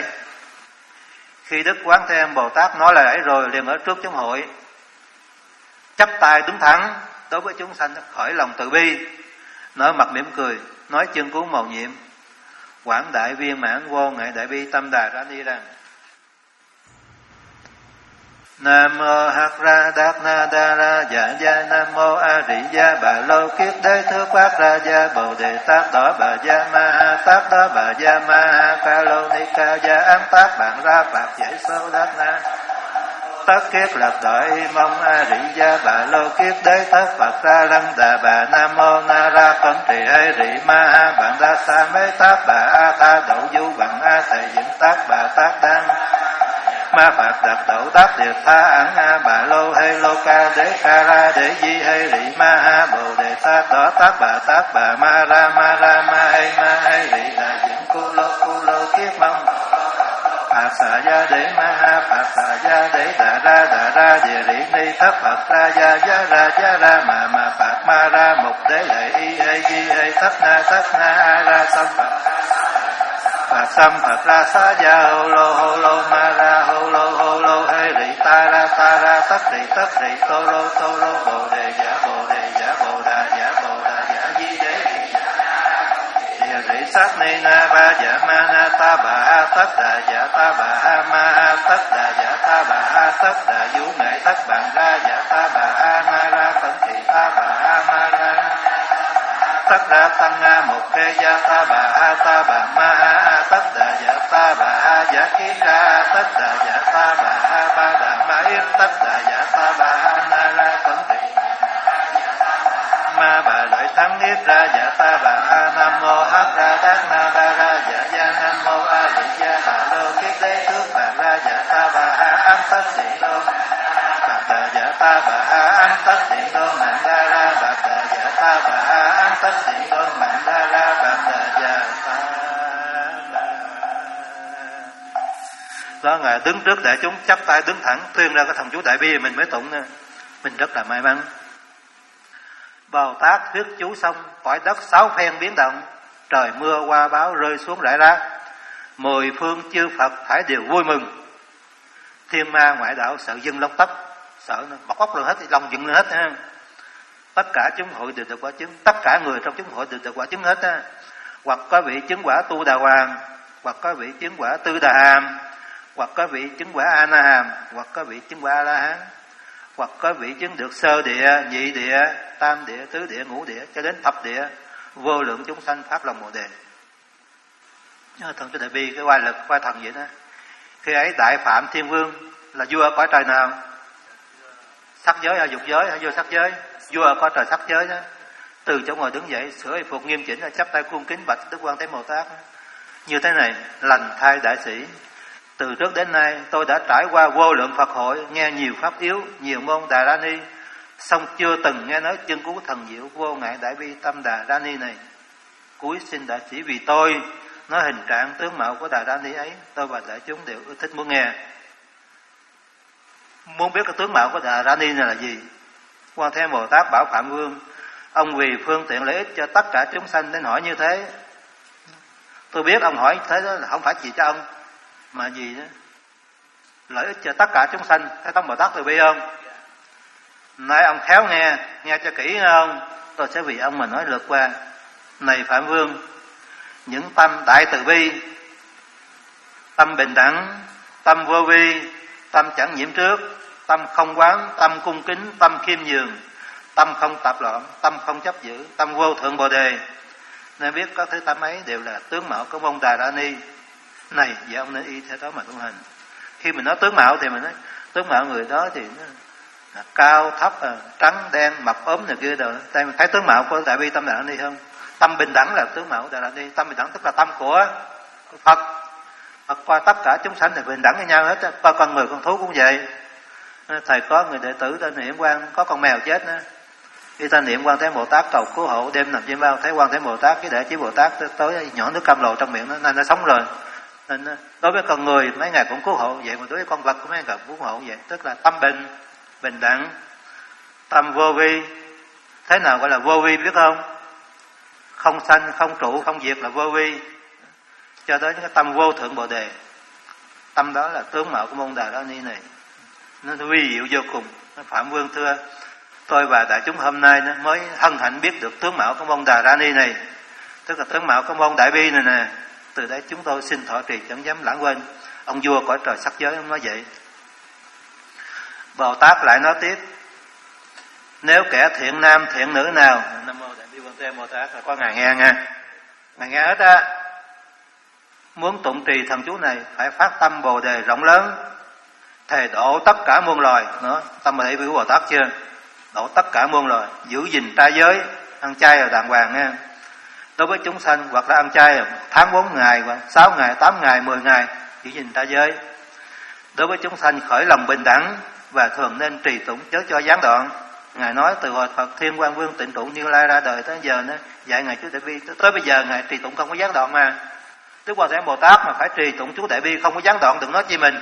Khi Đức Quán Thế Âm Bồ Tát nói lời ấy rồi, liền ở trước chúng hội chắp tay đứng thẳng đối với chúng sanh, khởi lòng từ bi, nở mặt mỉm cười, nói chân cứu mầu nhiệm, quảng đại viên mãn vô ngại đại bi tâm đà ra đi rằng: Nam mô Hắc Ra Đát Na Đa Ra Dạ Gia. Nam mô A Di-đà Bà Lô Kiết Đế Thứ Quát Ra Gia Bồ Đề Tát Đỏ Bà Gia Ma Ha Tát Đỏ Bà Gia Ma Ha Ca Lô Ni Ca Gia Ám Tát Bạn Ra Phạt Giải Sô Đát Na Tất Kiết Lập Đội Mong A Di-đà Bà Lô Kiết Đế Tất Phật Ra Lăng Đà Bà. Nam mô Na Ra Cẩn Trì Hay Rị Ma Ha Bạn Ra Sa Mê Tát Bà A Tha Đậu Du Bằng A Thầy Dựng Tát Bà Tát Đăng Ma Phạt Đặc Đậu Tác Điệt Tha Ẩn A Bà Lô Hê Lô Ca Đế Ca Ra Đế Di Hê Rị Ma Ha Bồ Đề Tát Đỏ Tát Bà Tát Bà Ma Ra Ma Ra Ma Hê Ma Hê Rị Đà Dựng Cô Lô Cô Lô Kiết Mong Phạt Xà Gia Đế Ma Ha Phạt Xà Gia Đế Đà Ra Đà Ra Địa Rị Ni Thất Phật Ra Gia Gia Ra Gia Ra Ma Ma Phạt Ma Ra Mục Đế Lệ Y Hê Di Hê Thất Na Thất Na A Ra Sam Phật Phật Sam Phật Ra Xá Gia Hô Lô Hô Lô Ma Ra Hô Lô Hô Lô Hê Rị Ta Ra Ta Ra Tất Rị Tất Rị Tô Lô Tô Lô Bồ Đề Giả Bồ Đề Giả Bồ Đà Giả Bồ Đà Giả Di Đế Địa Rị Sát Ni Na Ba Giả Ma Na Ta Bà A Tất Đà Giả Ta Bà A Ma A Tất Đà Giả Ta Bà A Tất Đà Vũ Nghệ Tất Bạn Ra Giả Ta Bà A Ma Ra Cẩn Thị Ta Bà A Ma Ra Tất Ra Tăng A Một Khê Gia Ta Bà A Ta Bà Ma A A Tất Đà Giả Ta Bà A Giả Ký Ra A Tất Đà Giả Ta Bà A Ba Đà Ma Yết Tất Đà Giả Ta Bà A Na Ra Cẩn Thị Ma Bà Lợi Thắng Yết Ra Giả Ta Bà A. Nam mô Hắc Ra Đát Na Đa Ra Giả Gia. Nam mô A Di Đà Bà Lô Kiết Đế Thước Bà Ra Giả Ta Bà A Ám Tất Dị Đô Bạc Đà Giả Ta Bà A Ám Tất Dị Đô Mạng Đa Ra Bạc Đà Giả Ta Bà A Ám Tất Dị Đô Mạng Đa Ra Bạc Đà Giả Ta Bà. Đó, Ngài đứng trước đại chúng chắp tay đứng thẳng tuyên ra cái thần chú Đại Bi mình mới tụng nè. Mình rất là may mắn. Bồ Tát thuyết chú xong, cõi đất sáu phen biến động, trời mưa hoa báo rơi xuống rải rác, mười phương chư Phật thải đều vui mừng. Thiên ma ngoại đạo sợ dưng lông tóc, sợ nó bọc bóc lên hết, lòng dựng lên hết ha. Tất cả chúng hội đều được quả chứng, tất cả người trong chúng hội đều được quả chứng hết ha. Hoặc có vị chứng quả Tu Đà Hoàng, hoặc có vị chứng quả Tư Đà Hàm, hoặc có vị chứng quả A Na Hàm, hoặc có vị chứng quả A La Hán, hoặc có vị chứng được sơ địa, nhị địa, tam địa, tứ địa, ngũ địa cho đến thập địa, vô lượng chúng sanh phát lòng Bồ Đề. Thần chú Đại Bi cái oai lực oai thần vậy đó. Khi ấy Đại Phạm Thiên Vương là vua ở cõi trời nào? Sắc giới hay dục giới hay vô sắc giới? Vua ở cõi trời sắc giới đó. Từ chỗ ngồi đứng dậy sửa y phục nghiêm chỉnh, chắp tay cung kính bạch Đức Quan Thế Bồ Tát. Như thế này, lành thay đại sĩ. Từ trước đến nay tôi đã trải qua vô lượng Phật hội, nghe nhiều pháp yếu, nhiều môn Đà Ra Ni, song chưa từng nghe nói chân cứu thần diệu vô ngại đại bi tâm Đà Ra Ni này. Cuối xin đại sĩ vì tôi nói hình trạng tướng mạo của Đà Ra Ni ấy, tôi và đại chúng đều ưa thích muốn nghe. Muốn biết cái tướng mạo của Đà Ra Ni này là gì? Quan Thế Bồ Tát bảo Phạm Vương, ông vì phương tiện lợi ích cho tất cả chúng sanh nên hỏi như thế. Tôi biết ông hỏi thế đó là không phải chỉ cho ông, mà gì đó lợi ích cho tất cả chúng sanh. Thấy Tông Bồ Tát từ bi không? Nay ông khéo nghe, nghe cho kỹ không? Tôi sẽ vì ông mà nói lượt qua. Này Phạm Vương, những tâm đại từ bi, tâm bình đẳng, tâm vô vi, tâm chẳng nhiễm trước, tâm không quán, tâm cung kính, tâm khiêm nhường, tâm không tạp loạn, tâm không chấp giữ, tâm vô thượng Bồ Đề, nên biết các thứ tâm ấy đều là tướng mạo của môn Đà Ra Ni này. Vậy ông nên y theo đó mà tu hành. Khi mình nói tướng mạo thì mình nói tướng mạo người đó thì nó là cao thấp, trắng đen, mập ốm này kia rồi. Tại mình thấy tướng mạo của Đại Bi tâm Đà Ra Ni không? Tâm bình đẳng là tướng mạo của Đà Ra Ni. Tâm bình đẳng tức là tâm của Phật. Phật coi tất cả chúng sanh thì bình đẳng với nhau hết. Coi con người con thú cũng vậy. Thầy có người đệ tử tên Niệm Quang, có con mèo chết nữa. Khi ta niệm Quan Thế Bồ Tát cầu cứu hộ, đêm nằm trên bao thấy Quan Thế Bồ Tát, cái đệ chí Bồ Tát tới nhỏ nước cam lồ trong miệng nó, nên nó sống rồi. Nên đối với con người mấy ngày cũng cứu hộ vậy, mà đối với con vật cũng mấy ngày cũng cứu hộ vậy. Tức là tâm bình, bình đẳng, tâm vô vi. Thế nào gọi là vô vi biết không? Không sanh, không trụ, không diệt là vô vi. Cho tới cái tâm vô thượng Bồ Đề. Tâm đó là tướng mạo của môn Đà Ra Ni này. Nó vi diệu vô cùng. Phạm Vương thưa, tôi và đại chúng hôm nay mới hân hạnh biết được tướng mạo của môn Đà Ra Ni này, tức là tướng mạo của môn Đại Bi này nè. Từ đấy chúng tôi xin thọ trì chẳng dám lãng quên. Ông vua cõi trời sắc giới nói vậy. Bồ Tát lại nói tiếp: nếu kẻ thiện nam thiện nữ nào, Nam mô Đại Bi Quan Thế Bồ Tát, là có ngài nghe nha, ngài nghe hết á, muốn tụng trì thần chú này phải phát tâm Bồ đề rộng lớn, thề độ tất cả muôn loài. Nữa, tâm Đại Bi Bồ Tát chưa? Độ tất cả muôn loài, giữ gìn trai giới, ăn chay là đàng hoàng nha. Đối với chúng sanh hoặc là ăn chay tháng bốn ngày, hoặc sáu ngày, tám ngày, mười ngày, giữ gìn trai giới. Đối với chúng sanh khởi lòng bình đẳng và thường nên trì tụng chớ cho gián đoạn. Ngài nói từ hồi Phật Thiên Quang Vương Tịnh Trụ Như Lai ra đời tới giờ nó dạy ngài chú Đại Bi, tới bây giờ ngài trì tụng không có gián đoạn mà. Đức Quan Thế Bồ Tát mà phải trì tụng chú Đại Bi không có gián đoạn, đừng nói chi mình.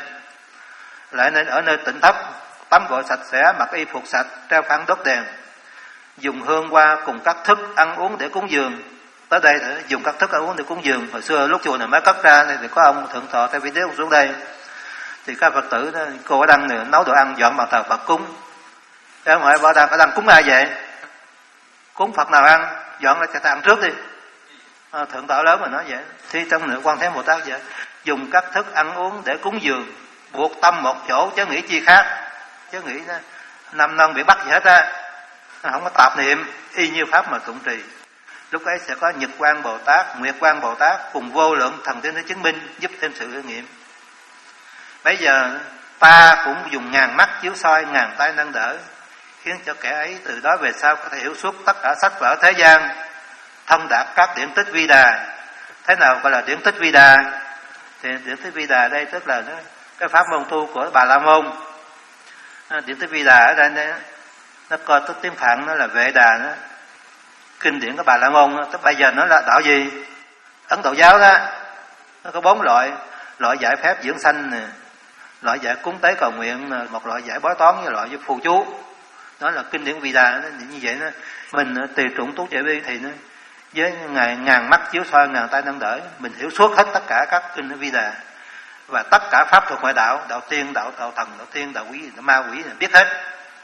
Lại nên ở nơi tịnh thất, tắm gội sạch sẽ, mặc y phục sạch, treo khăn đốt đèn, dùng hương hoa cùng các thức ăn uống để cúng dường. Tới đây thì dùng các thức ăn uống để cúng dường. Hồi xưa lúc chùa này mới cất ra thì có ông thượng thọ theo vị đế xuống đây, thì các Phật tử đó, cô ở đăng này, nấu đồ ăn dọn bàn thờ Phật cúng. Thế hỏi bà đang ở đăng cúng ai vậy? Cúng Phật nào ăn? Dọn lại cho ta ăn trước đi. À, thượng tọa lớn mà nói vậy. Thì trong nữa Quan Thế Bồ Tát vậy, dùng các thức ăn uống để cúng dường, buộc tâm một chỗ chứ nghĩ chi khác, chứ nghĩ đó, năm non bị bắt gì hết á, không có tạp niệm, y như pháp mà tụng trì. Lúc ấy sẽ có Nhật Quang Bồ Tát, Nguyệt Quang Bồ Tát cùng vô lượng thần tiên để chứng minh, giúp thêm sự thử nghiệm. Bây giờ ta cũng dùng ngàn mắt chiếu soi, ngàn tay nâng đỡ, khiến cho kẻ ấy từ đó về sau có thể hiểu suốt tất cả sách vở thế gian, thông đạt các điển tích Vi Đà. Thế nào gọi là điển tích Vi Đà? Thì điển tích Vi Đà đây tức là nó, cái pháp môn tu của Bà La Môn. À, điển tích Vi Đà ở đây nó, nó coi tới tiếng Phạn nó là Vệ Đà, nó kinh điển của Bà La Môn. Tới bây giờ nó là đạo gì? Ấn Độ giáo đó. Nó có bốn loại: loại giải phép dưỡng sanh nè, loại giải cúng tế cầu nguyện, một loại giải bói toán, với loại với phù chú. Đó là kinh điển Vi Đà. Nó như vậy đó. Mình tùy trụng tú chạy bi thì nó với ngàn, ngàn mắt chiếu soi, ngàn tay nâng đỡ, mình hiểu suốt hết tất cả các kinh Vi Đà và tất cả pháp thuật ngoại đạo, đạo tiên, đạo đạo thần, đạo tiên, đạo quỷ, đạo ma quỷ, biết hết.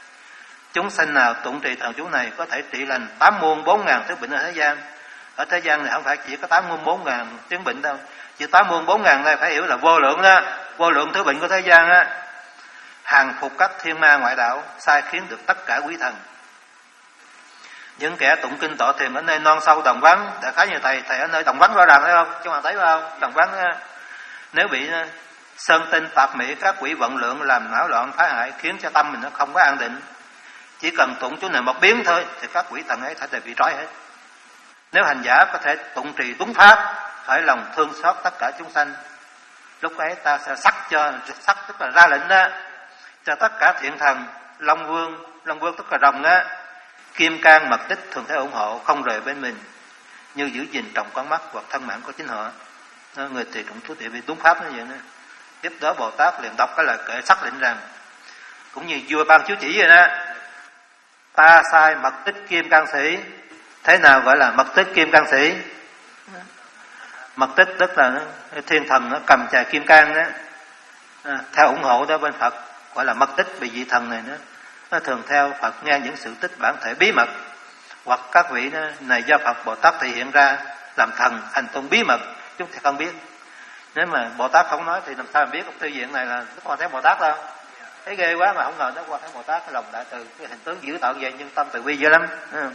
Chúng sanh nào tụng trì thần chú này có thể trị lành tám muôn bốn ngàn thứ bệnh ở thế gian. Ở thế gian này không phải chỉ có tám muôn bốn ngàn chứng bệnh đâu, chỉ tám muôn bốn ngàn đây phải hiểu là vô lượng đó, vô lượng thứ bệnh của thế gian á, hàng phục các thiên ma ngoại đạo, sai khiến được tất cả quý thần. Những kẻ tụng kinh tọa thiền ở nơi non sâu đồng vắng, đại khái như thầy, thầy ở nơi đồng vắng rõ ràng thấy không? Chúng ta thấy không? Đồng vắng á, nếu bị sơn tinh tạp mỹ các quỷ vận lượng làm náo loạn phá hại, khiến cho tâm mình nó không có an định, chỉ cần tụng chú này một biến thôi thì các quỷ thần ấy thể bị trói hết. Nếu hành giả có thể tụng trì đúng pháp, phải lòng thương xót tất cả chúng sanh, lúc ấy ta sẽ sắc cho, sắc tức là ra lệnh đó, cho tất cả thiện thần, Long Vương, Long Vương tức là rồng á, Kim Cang Mật Tích thường thể ủng hộ, không rời bên mình, như giữ gìn trọng con mắt hoặc thân mạng của chính họ. Người trì tụng chú địa bị đúng pháp như vậy đó. Tiếp đó Bồ Tát liền đọc cái lời kệ xác định rằng, cũng như vua ban chiếu chỉ vậy đó: ta sai mật tích kim cang sĩ. Thế nào gọi là mật tích kim cang sĩ? Mật tích tức là thiên thần nó cầm chài kim cang đó, à, theo ủng hộ đó bên Phật, gọi là mật tích. Bị vị thần này nó, nó thường theo Phật nghe những sự tích bản thể bí mật, hoặc các vị đó, này do Phật Bồ Tát thể hiện ra làm thần hành tung bí mật, chúng ta không biết. Nếu mà Bồ Tát không nói thì làm sao mà biết ông tư diện này là Đức Quan Thế Bồ Tát đâu. Thấy ghê quá mà không ngờ Đức Quan Thế Bồ Tát cái lòng đại từ, cái hình tướng dữ tợn vậy nhưng tâm từ bi dữ lắm. Ừ.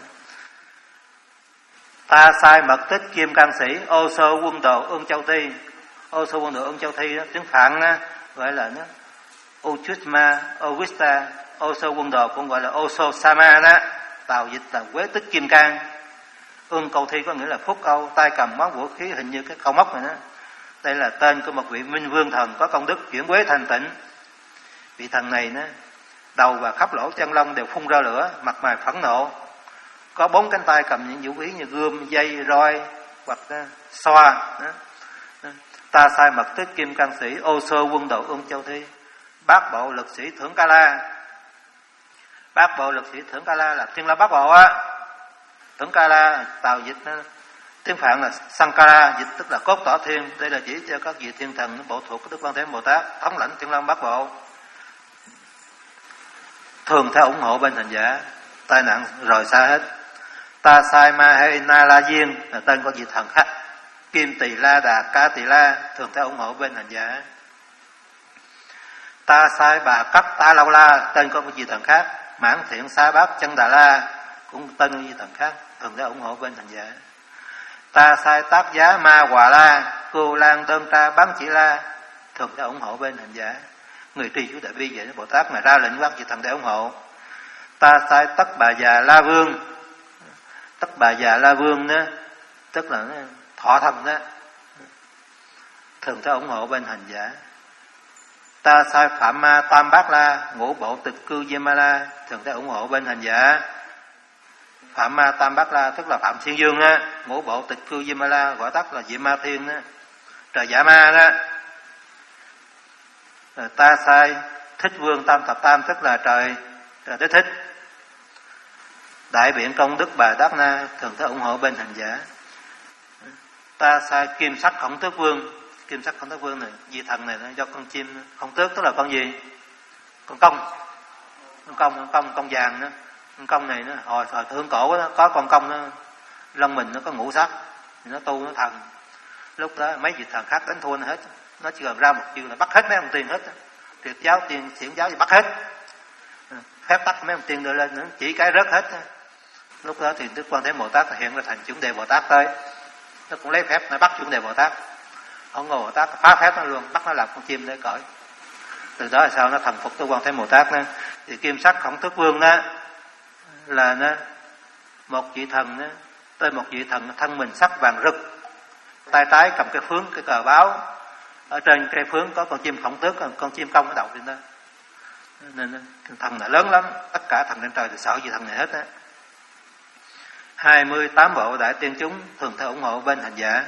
Ta sai mật tích kim cang sĩ, ô sô quân đồ ương châu thi. Ô sô quân đồ ương châu thi đó, tiếng Phạn đó, gọi là nó Uchusma, Augusta. Ô sô quân đồ cũng gọi là ô sô Sama đó, tàu dịch là quế tích kim cang. Ương cầu thi có nghĩa là phúc âu, tay cầm món vũ khí hình như cái câu móc này đó. Đây là tên của một vị minh vương thần có công đức chuyển quế thành tịnh. Vị thần này đó, đầu và khắp lỗ chân lông đều phun ra lửa, mặt mày phẫn nộ, có bốn cánh tay cầm những vũ khí như gươm, dây, roi hoặc uh, xoa. Đó. Đó. Ta sai mật tích kim cang sĩ, ô sô quân độ ương châu thi. Bát bộ lực sĩ Thưởng Ca La. Bát bộ lực sĩ Thưởng Ca La là Thiên La Bát Bộ á. Thưởng Ca La tàu dịch đó, tiếng Phạn là Sankara, dịch tức là cốt tỏ thiên. Đây là chỉ cho các vị thiên thần bộ thuộc của Đức Quan Thế Bồ Tát, thống lãnh Thiên La Bát Bộ, thường theo ủng hộ bên hành giả, tai nạn rồi xa hết. Ta sai ma hay na la diên là tên của vị thần khác. Kim Tỳ La Đà Ca Tỳ La thường theo ủng hộ bên hành giả. Ta sai bà cấp Ta Lâu La, tên của một vị thần khác. Mãn Thiện Xá Bát Chân Đà La, cũng tên của vị thần khác, thường để ủng hộ bên hành giả. Ta sai Tác Giá Ma Hòa La, Cô Lan Đơn Tra Bán Chỉ La, thường để ủng hộ bên hành giả. Người tri chú Đại Bi vậy Bồ Tát mà ra lệnh bắt vị thần để ủng hộ. Ta sai Tất Bà Già La Vương, Tất Bà Già La Vương đó, tức là thọ thần đó, thường để ủng hộ bên hành giả. Ta sai Phạm Ma Tam Bát La, Ngũ Bộ Tịch Cư Diêm Ma La, thường để ủng hộ bên hành giả. Phạm Ma Tam Bát La tức là Phạm Thiên Dương á, Ngũ Bộ Tịch Cư Diêm Ma La gọi tắt là Diệm Ma Thiên á, trời Dạ Ma đó. Rồi ta sai Thích Vương Tam Thập Tam tức là trời trời Đế Thích. Đại Biện Công Đức Bà Đát Na, thường để ủng hộ bên hành giả. Ta sai Kim Sắc Khổng Tước Vương, Kim Sắc Khổng Tước Vương này, vị thần này do con chim Khổng Tước tức là con gì? Con công, con công, con công, công vàng đó. Con công này nó hồi thời hương cổ đó, có con công nó lông mình nó có ngũ sắc, nó tu nó thần. Lúc đó mấy vị thần khác đánh thua nó hết, nó chỉ cần ra một chiêu là bắt hết mấy ông tiên hết. Triệt giáo tiên xiển giáo thì bắt hết, phép tắc mấy ông tiên đưa lên nữa chỉ cái rớt hết. Lúc đó thì Đức Quan Thế Bồ Tát hiện ra thành Chuẩn Đề Bồ Tát tới, nó cũng lấy phép nó bắt Chuẩn Đề Bồ Tát. Ông Ngô Bồ Tát phá phép nó luôn, bắt nó làm con chim để cõi. Từ đó là sao nó thần phục Đức Quan Thế Bồ Tát đó. Thì Kim Sắc Khổng Tước Vương đó là nó một vị thần đó, tên một vị thần thân mình sắc vàng rực, tay trái cầm cái phướng cái cờ báo, ở trên cây phướng có con chim Khổng Tước, con chim công nó đậu trên đó. Nên thần này lớn lắm, tất cả thần trên trời thì sợ vị thần này hết á. hai mươi tám bộ đại tiên chúng thường theo ủng hộ bên hành giả.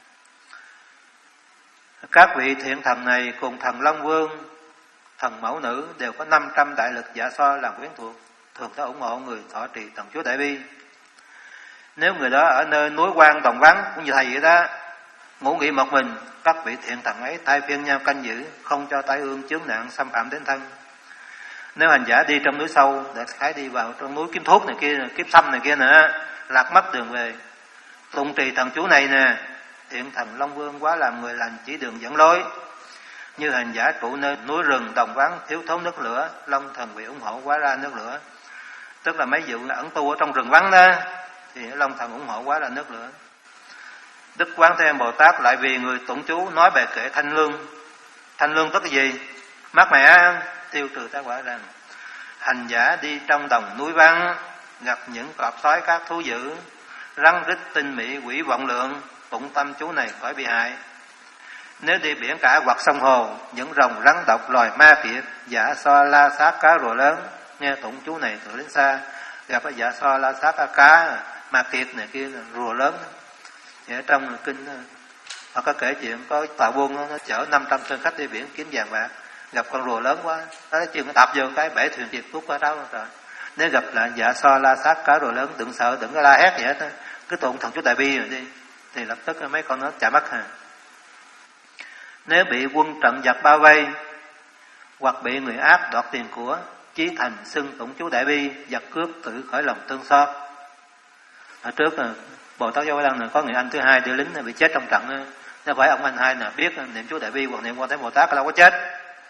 Các vị thiện thần này cùng thần Long Vương, thần Mẫu Nữ đều có năm trăm đại lực dạ so làm quyến thuộc, thường theo ủng hộ người thọ trì thần chú Đại Bi. Nếu người đó ở nơi núi quan đồng vắng cũng như thầy vậy đó, ngủ nghỉ một mình, các vị thiện thần ấy thay phiên nhau canh giữ, không cho tai ương chướng nạn xâm phạm đến thân. Nếu hành giả đi trong núi sâu, để khái đi vào trong núi kiếm thuốc này kia, kiếp xăm này kia nè, lạc mất đường về, tụng trì thần chú này nè, thiện thần Long Vương quá làm người lành chỉ đường dẫn lối. Như hành giả trụ nơi núi rừng đồng vắng thiếu thốn nước lửa, Long thần bị ủng hộ quá ra nước lửa. Tức là mấy vụ ẩn tu ở trong rừng vắng đó, thì Long thần ủng hộ quá ra nước lửa. Đức Quán Thế Bồ Tát lại vì người tụng chú nói bài kệ thanh lương. Thanh lương tức là gì? Mát mẻ, tiêu trừ tai họa rằng hành giả đi trong đồng núi vắng, gặp những cọp sói các thú dữ, rắn rít tinh mị quỷ vọng lượng, tụng tâm chú này khỏi bị hại. Nếu đi biển cả hoặc sông hồ, những rồng rắn độc loài ma kiệt, dạ so la sát cá rùa lớn, nghe tụng chú này từ đến xa, gặp cái dạ so la sát cá ma kiệt này kia rùa lớn. Thì ở trong kinh họ có kể chuyện có tàu buôn nó chở năm trăm sơn khách đi biển kiếm vàng bạc, gặp con rùa lớn quá, nó nói chuyện nó đập vô cái bể thuyền chìm tuốt qua đó rồi. Nếu gặp lại dạ so la sát cá rùa lớn, đừng sợ, đừng có la hét gì hết, cứ tụng thần chú Đại Bi rồi đi, thì lập tức mấy con nó chạm mất hà. Nếu bị quân trận giặc bao vây, hoặc bị người ác đoạt tiền của, chí thành xưng tụng chú Đại Bi, giặc cướp tự khởi lòng thương xót. Ở trước Bồ Tát Giáo Đăng này có người anh thứ hai đi lính bị chết trong trận đó. Nếu phải ông anh hai nào biết niệm chú Đại Bi hoặc niệm Quan Thế Bồ Tát đâu có chết.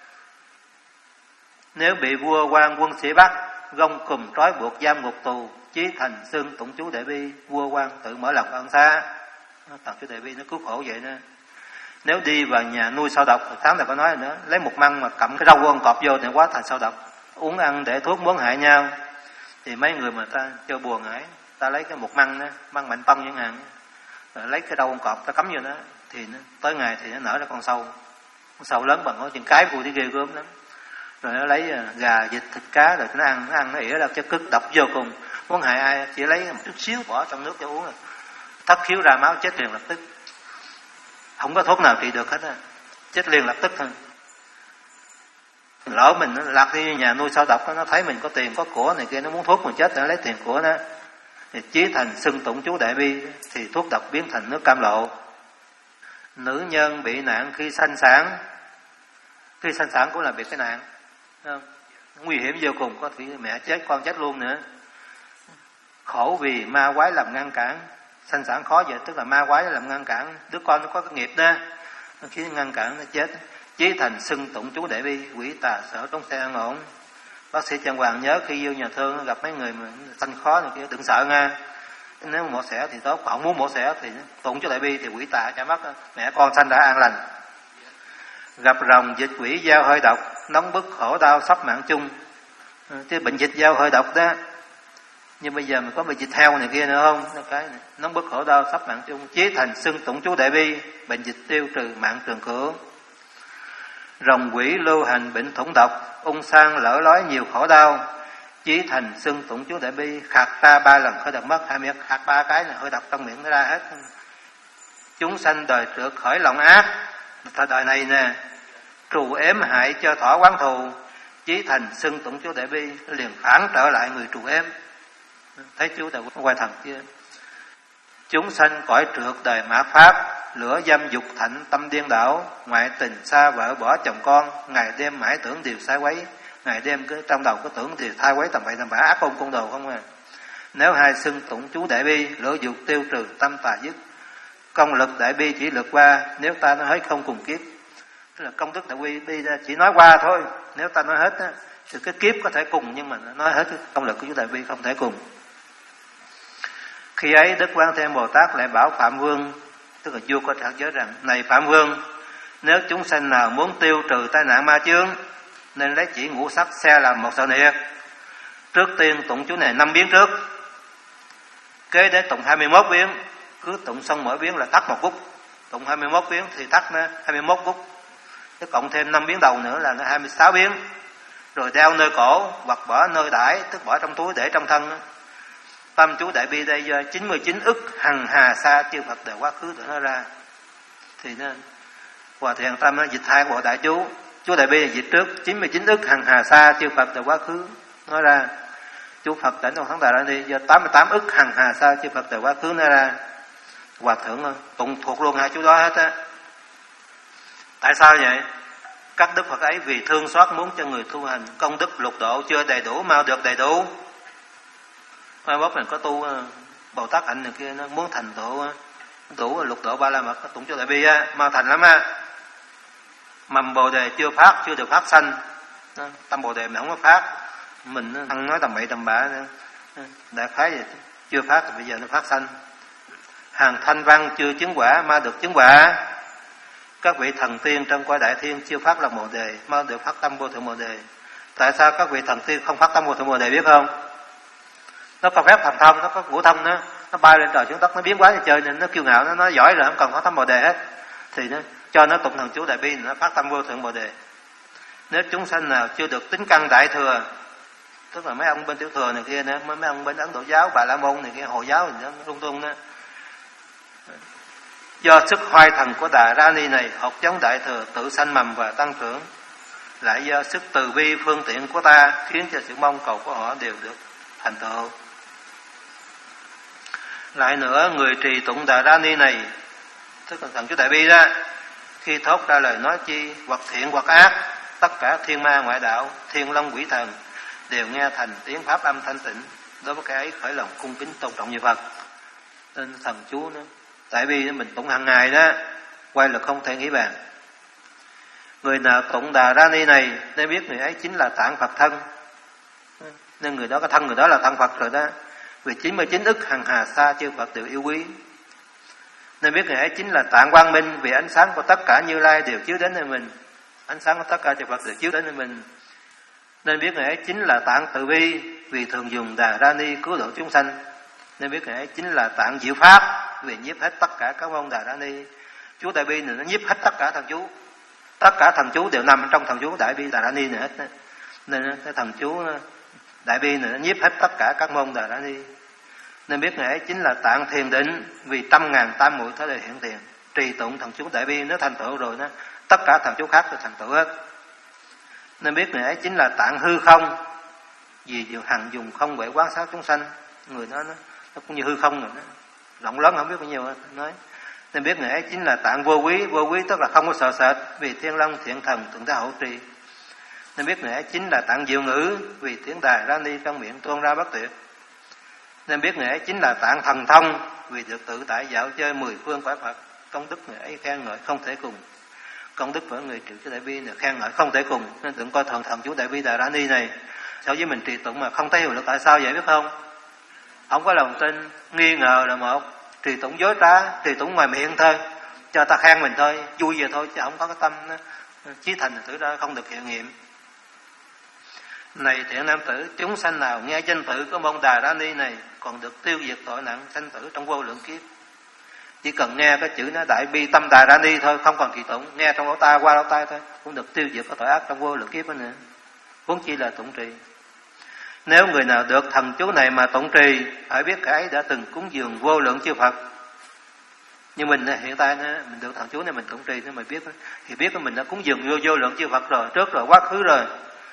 Nếu bị vua quan quân sĩ bắt, gông cùm trói buộc giam ngục tù, chí thành xưng tụng chú Đại Bi, vua quan tự mở lòng ân xá. Tặng chú Đại Bi nó cứu khổ vậy đó. Nếu đi vào nhà nuôi sâu độc, tháng này có nói nữa, lấy một măng mà cầm cái rau của con cọp vô thì quá thành sâu độc, uống ăn để thuốc muốn hại nhau. Thì mấy người mà ta cho bùa ngải, ta lấy cái một măng đó, măng mạnh tông chẳng hạn, rồi lấy cái rau con cọp ta cắm vô đó, thì nó, tới ngày thì nó nở ra con sâu, con sâu lớn bằng cái chân cái của thì ghê gớm lắm. Rồi nó lấy gà, vịt, thịt cá rồi nó ăn, nó ăn nó ỉa ra cho cực độc vô cùng, muốn hại ai chỉ lấy một chút xíu bỏ trong nước cho uống rồi thất khiếu ra máu chết liền lập tức, không có thuốc nào trị được hết á, chết liền lập tức thôi. Lỡ mình nó lạc đi nhà nuôi sâu độc, nó thấy mình có tiền có của này kia, nó muốn thuốc mình chết nó lấy tiền của nó, thì chí thành xưng tụng chú Đại Bi, thì thuốc độc biến thành nước cam lộ. Nữ nhân bị nạn khi sanh sản, khi sanh sản cũng là bị cái nạn, không? Nguy hiểm vô cùng, có thể mẹ chết con chết luôn nữa. Khổ vì ma quái làm ngăn cản, sanh sản khó vậy, tức là ma quái làm ngăn cản đứa con nó có cái nghiệp đó, nó khiến ngăn cản nó chết. chí thành xưng tụng chú Đại Bi, quỷ tà sở trốn xe an ổn. Bác sĩ Trần Hoàng nhớ khi vô nhà thương gặp mấy người mà sanh khó này kia đừng sợ nha. Nếu mổ xẻ thì tốt, không muốn mổ xẻ thì tụng chú Đại Bi thì quỷ tà chả mất, mẹ con sanh đã an lành. Gặp rồng dịch quỷ giao hơi độc, nóng bức khổ đau sắp mạng chung. Cái bệnh dịch giao hơi độc đó, nhưng bây giờ mình có bệnh dịch heo này kia nữa không? Cái này, nóng bức khổ đau sắp mạng chung, chí thành xưng tụng chú Đại Bi, bệnh dịch tiêu trừ mạng trường cửu. Rồng quỷ lưu hành bệnh thủng độc, ung sang lỡ lói nhiều khổ đau, chí thành xưng tụng chú Đại Bi, khạc ra ba lần hơi độc mất, hai miệng khạc ba cái là hơi độc trong miệng nó ra hết. Chúng sanh đời trượt khởi lòng ác, thời đời này nè, trù ếm hại cho thỏa quán thù, chí thành xưng tụng chú Đại Bi, liền phản trở lại người trù ếm. Thấy chú Đại Quay Thần chưa? Chúng sanh cõi trượt đời mạt pháp, lửa dâm dục thạnh tâm điên đảo, ngoại tình xa vợ bỏ chồng con, ngày đêm mãi tưởng điều sai quấy, ngày đêm cứ trong đầu cứ tưởng điều thay quấy tầm bậy tầm bạ ác ôn côn đồ không à. Nếu hai xưng tụng chú Đại Bi, lửa dục tiêu trừ tâm tà dứt, công lực Đại Bi chỉ lược qua, nếu ta nói hết không cùng kiếp. Tức là công đức Đại Bi chỉ nói qua thôi, nếu ta nói hết á, thì cái kiếp có thể cùng, nhưng mà nói hết công lực của chú Đại Bi không thể cùng. Khi ấy Đức Quan Thế Bồ Tát lại bảo Phạm Vương, tức là vua của Trạc Giới rằng: này Phạm Vương, nếu chúng sanh nào muốn tiêu trừ tai nạn ma chướng, nên lấy chỉ ngũ sắc xe làm một sở niệm. Trước tiên tụng chú này năm biến trước, kế để tụng hai mươi mốt biến, cứ tụng xong mỗi biến là tắt một phút, tụng hai mươi mốt biến thì tắt nó hai mươi mốt phút, cái cộng thêm năm biến đầu nữa là nó hai mươi sáu biến, rồi đeo nơi cổ hoặc bỏ nơi đãi, tức bỏ trong túi để trong thân. Tâm chú Đại Bi đây do chín mươi chín ức hằng hà sa chư Phật đều quá khứ tụi nó ra, thì nên Hòa Thiện Tâm nó dịch hai bộ đại chú, chú Đại Bi là dịch trước chín mươi chín ức hằng hà sa chư Phật đều quá khứ nói ra, chú Phật Tịnh Thông Thắng Đà Ra Ni do tám mươi tám ức hằng hà sa chư Phật đều quá khứ nói ra. Hòa Thượng tụng thuộc luôn hai chú đó hết á. Tại sao vậy? Các đức Phật ấy vì thương xót muốn cho người tu hành công đức lục độ chưa đầy đủ mau được đầy đủ. Mai mốt mình có tu Bồ Tát hạnh này kia, nó muốn thành tựu đủ lục độ ba la mật, tụng cho Đại Bi á, mau thành lắm á. Mầm Bồ Đề chưa phát, chưa được phát sanh, tâm Bồ Đề mà không có phát, mình ăn nói tầm bậy tầm bạ, đại khái vậy, chưa phát thì bây giờ nó phát sanh. Hàng thanh văn chưa chứng quả, ma được chứng quả. Các vị thần tiên trong cõi đại thiên chưa phát lòng Bồ Đề, ma được phát tâm vô thượng Bồ Đề. Tại sao các vị thần tiên không phát tâm vô thượng Bồ Đề biết không? Nó có phép thần thông, nó có ngũ thông, nó nó bay lên trời xuống đất, nó biến hóa như chơi nên nó kiêu ngạo, nó nó giỏi rồi không cần phát tâm Bồ Đề hết, thì nó cho nó tụng thần chú Đại Bi, nó phát tâm vô thượng Bồ Đề. Nếu chúng sanh nào chưa được tính căn đại thừa, tức là mấy ông bên tiểu thừa này kia nữa, mấy ông bên Ấn Độ giáo, Bà La Môn này kia, Hồi giáo thì nó lung tung đó. Do sức hoai thần của Đà Ra Ni này học giống đại thừa tự sanh mầm và tăng trưởng, lại do sức từ bi phương tiện của ta khiến cho sự mong cầu của họ đều được thành tựu. Lại nữa, người trì tụng Đà Ra Ni này, tức là thần chú Đại Bi đó, khi thốt ra lời nói chi hoặc thiện hoặc ác, tất cả thiên ma ngoại đạo, thiên long quỷ thần đều nghe thành tiếng pháp âm thanh tịnh, đối với cái ấy khởi lòng cung kính tôn trọng như Phật. Nên thần chú nữa Đại Bi mình tụng hàng ngày đó, quay là không thể nghĩ bàn. Người nào tụng Đà Ra Ni này nên biết người ấy chính là tạng Phật thân, nên người đó, cái thân người đó là thân Phật rồi đó. Vì chín mươi chín ức hằng hà sa chư Phật đều yêu quý, nên biết người ấy chính là tạng quang minh, vì ánh sáng của tất cả Như Lai đều chiếu đến nơi mình, ánh sáng của tất cả chư Phật đều chiếu đến nơi mình. Nên biết người ấy chính là tạng từ bi, vì thường dùng Đà Ra Ni cứu độ chúng sanh. Nên biết người ấy chính là tạng diệu pháp, vì nhiếp hết tất cả các môn Đà Ra Ni. Chú Đại Bi này nó nhiếp hết tất cả thần chú, tất cả thần chú đều nằm trong thần chú Đại Bi Đà Ra Ni này hết. Nên cái thần chú Đại Bi này nó nhiếp hết tất cả các môn Đà Ra Ni. Nên biết người ấy chính là tạng thiền định, vì trăm ngàn tam muội thế đời hiện tiền. Trì tụng thần chú Đại Bi nó thành tựu rồi đó, tất cả thần chú khác đều thành tựu hết. Nên biết người ấy chính là tạng hư không, vì điều hằng dùng không huệ quán sát chúng sanh. Người đó nó, nó cũng như hư không rồi đó, rộng lớn không biết bao nhiêu nói. Nên biết người ấy chính là tạng vô quý, vô quý tức là không có sợ sệt, vì thiên long thiện thần tượng ta hộ trì. Nên biết người ấy chính là tạng diệu ngữ, vì tiếng Đà Ra Ni trong miệng tuôn ra bất tuyệt. Nên biết người ấy chính là tạng thần thông, vì được tự tại dạo chơi mười phương cõi Phật, công đức người ấy khen ngợi không thể cùng. công đức của người trì chú Đại Bi là khen ngợi không thể cùng. Nên đừng coi thường thần chú Đại Bi Đà Ra Ni này so với mình trì tụng mà không thấy hiệu lực. Tại sao vậy biết không? Không có lòng tin, nghi ngờ là một, trì tụng dối trá, trì tụng ngoài miệng thôi, cho ta khen mình thôi, vui về thôi, chứ không có cái tâm chí thành tự ra không được hiệu nghiệm. Này thiện nam tử, chúng sanh nào nghe danh tự của môn Đà Ra Ni này còn được tiêu diệt tội nặng sanh tử trong vô lượng kiếp. Chỉ cần nghe cái chữ nó Đại Bi Tâm Đà Ra Ni thôi, không còn trì tụng, nghe trong lỗ tai qua lỗ tai thôi cũng được tiêu diệt cái tội ác trong vô lượng kiếp đó nữa. Huống chi là tụng trì. Nếu người nào được thần chú này mà tụng trì, phải biết cái ấy đã từng cúng dường vô lượng chư Phật. Nhưng mình hiện tại mình được thần chú này mình tụng trì thì mình biết thì biết mình đã cúng dường vô vô lượng chư Phật rồi, trước rồi, quá khứ rồi,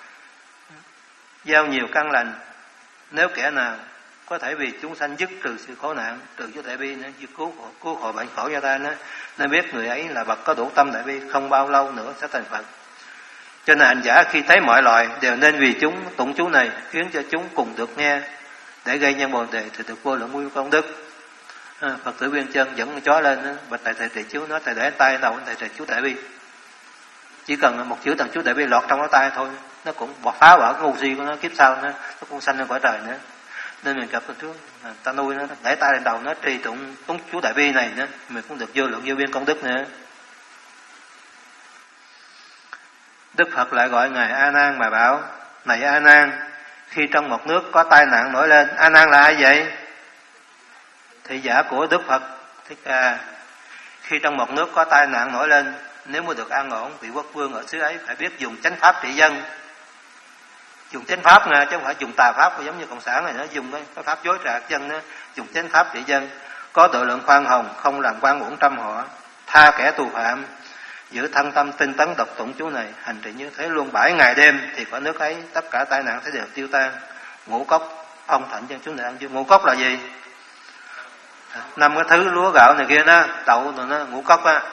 gieo nhiều căn lành. Nếu kẻ nào có thể vì chúng sanh dứt trừ sự khổ nạn, trừ chú Đại Bi nữa, cứu hộ, cứu hộ bệnh khổ cho ta nữa, nên biết người ấy là bậc có đủ tâm Đại Bi, không bao lâu nữa sẽ thành Phật. Cho nên hành giả khi thấy mọi loài đều nên vì chúng tụng chú này, khiến cho chúng cùng được nghe, để gây nhân bồ đề thì được vô lượng vui công đức. À, Phật tử Viên Chân dẫn con chó lên, bạch thầy thầy trì chú, nói thầy để tay đầu thầy trì chú Đại Bi. Chỉ cần một chữ thần chú Đại Bi lọt trong nó tay thôi, nó cũng bỏ phá vỡ cái ngu si của nó, kiếp sau nó nó cũng sanh lên cõi trời nữa. Nên mình gặp trước ta nuôi nó, để tay lên đầu nó trì tụng tụng chú Đại Bi này nữa, mình cũng được vô lượng vô biên công đức nữa. Đức Phật lại gọi ngài A Nan mà bảo: này A Nan, khi trong một nước có tai nạn nổi lên. A Nan là ai vậy? Thị giả của Đức Phật Thích Ca. Khi trong một nước có tai nạn nổi lên, nếu muốn được an ổn, vị quốc vương ở xứ ấy phải biết dùng chánh pháp trị dân. Dùng chánh pháp nha, chứ không phải dùng tà pháp giống như cộng sản này, nó dùng cái pháp dối trá dân, nó dùng chánh pháp trị dân, có độ lượng khoan hồng, không làm quan uổng trăm họ, tha kẻ tù phạm, giữ thân tâm tinh tấn đọc tụng chú này, hành trì như thế luôn bảy ngày đêm, thì có nước ấy tất cả tai nạn sẽ đều tiêu tan. Ngũ cốc phong thạnh cho chú này ăn chưa? Ngũ cốc là gì? Năm cái thứ lúa gạo này kia đó, đậu rồi nó ngũ cốc á.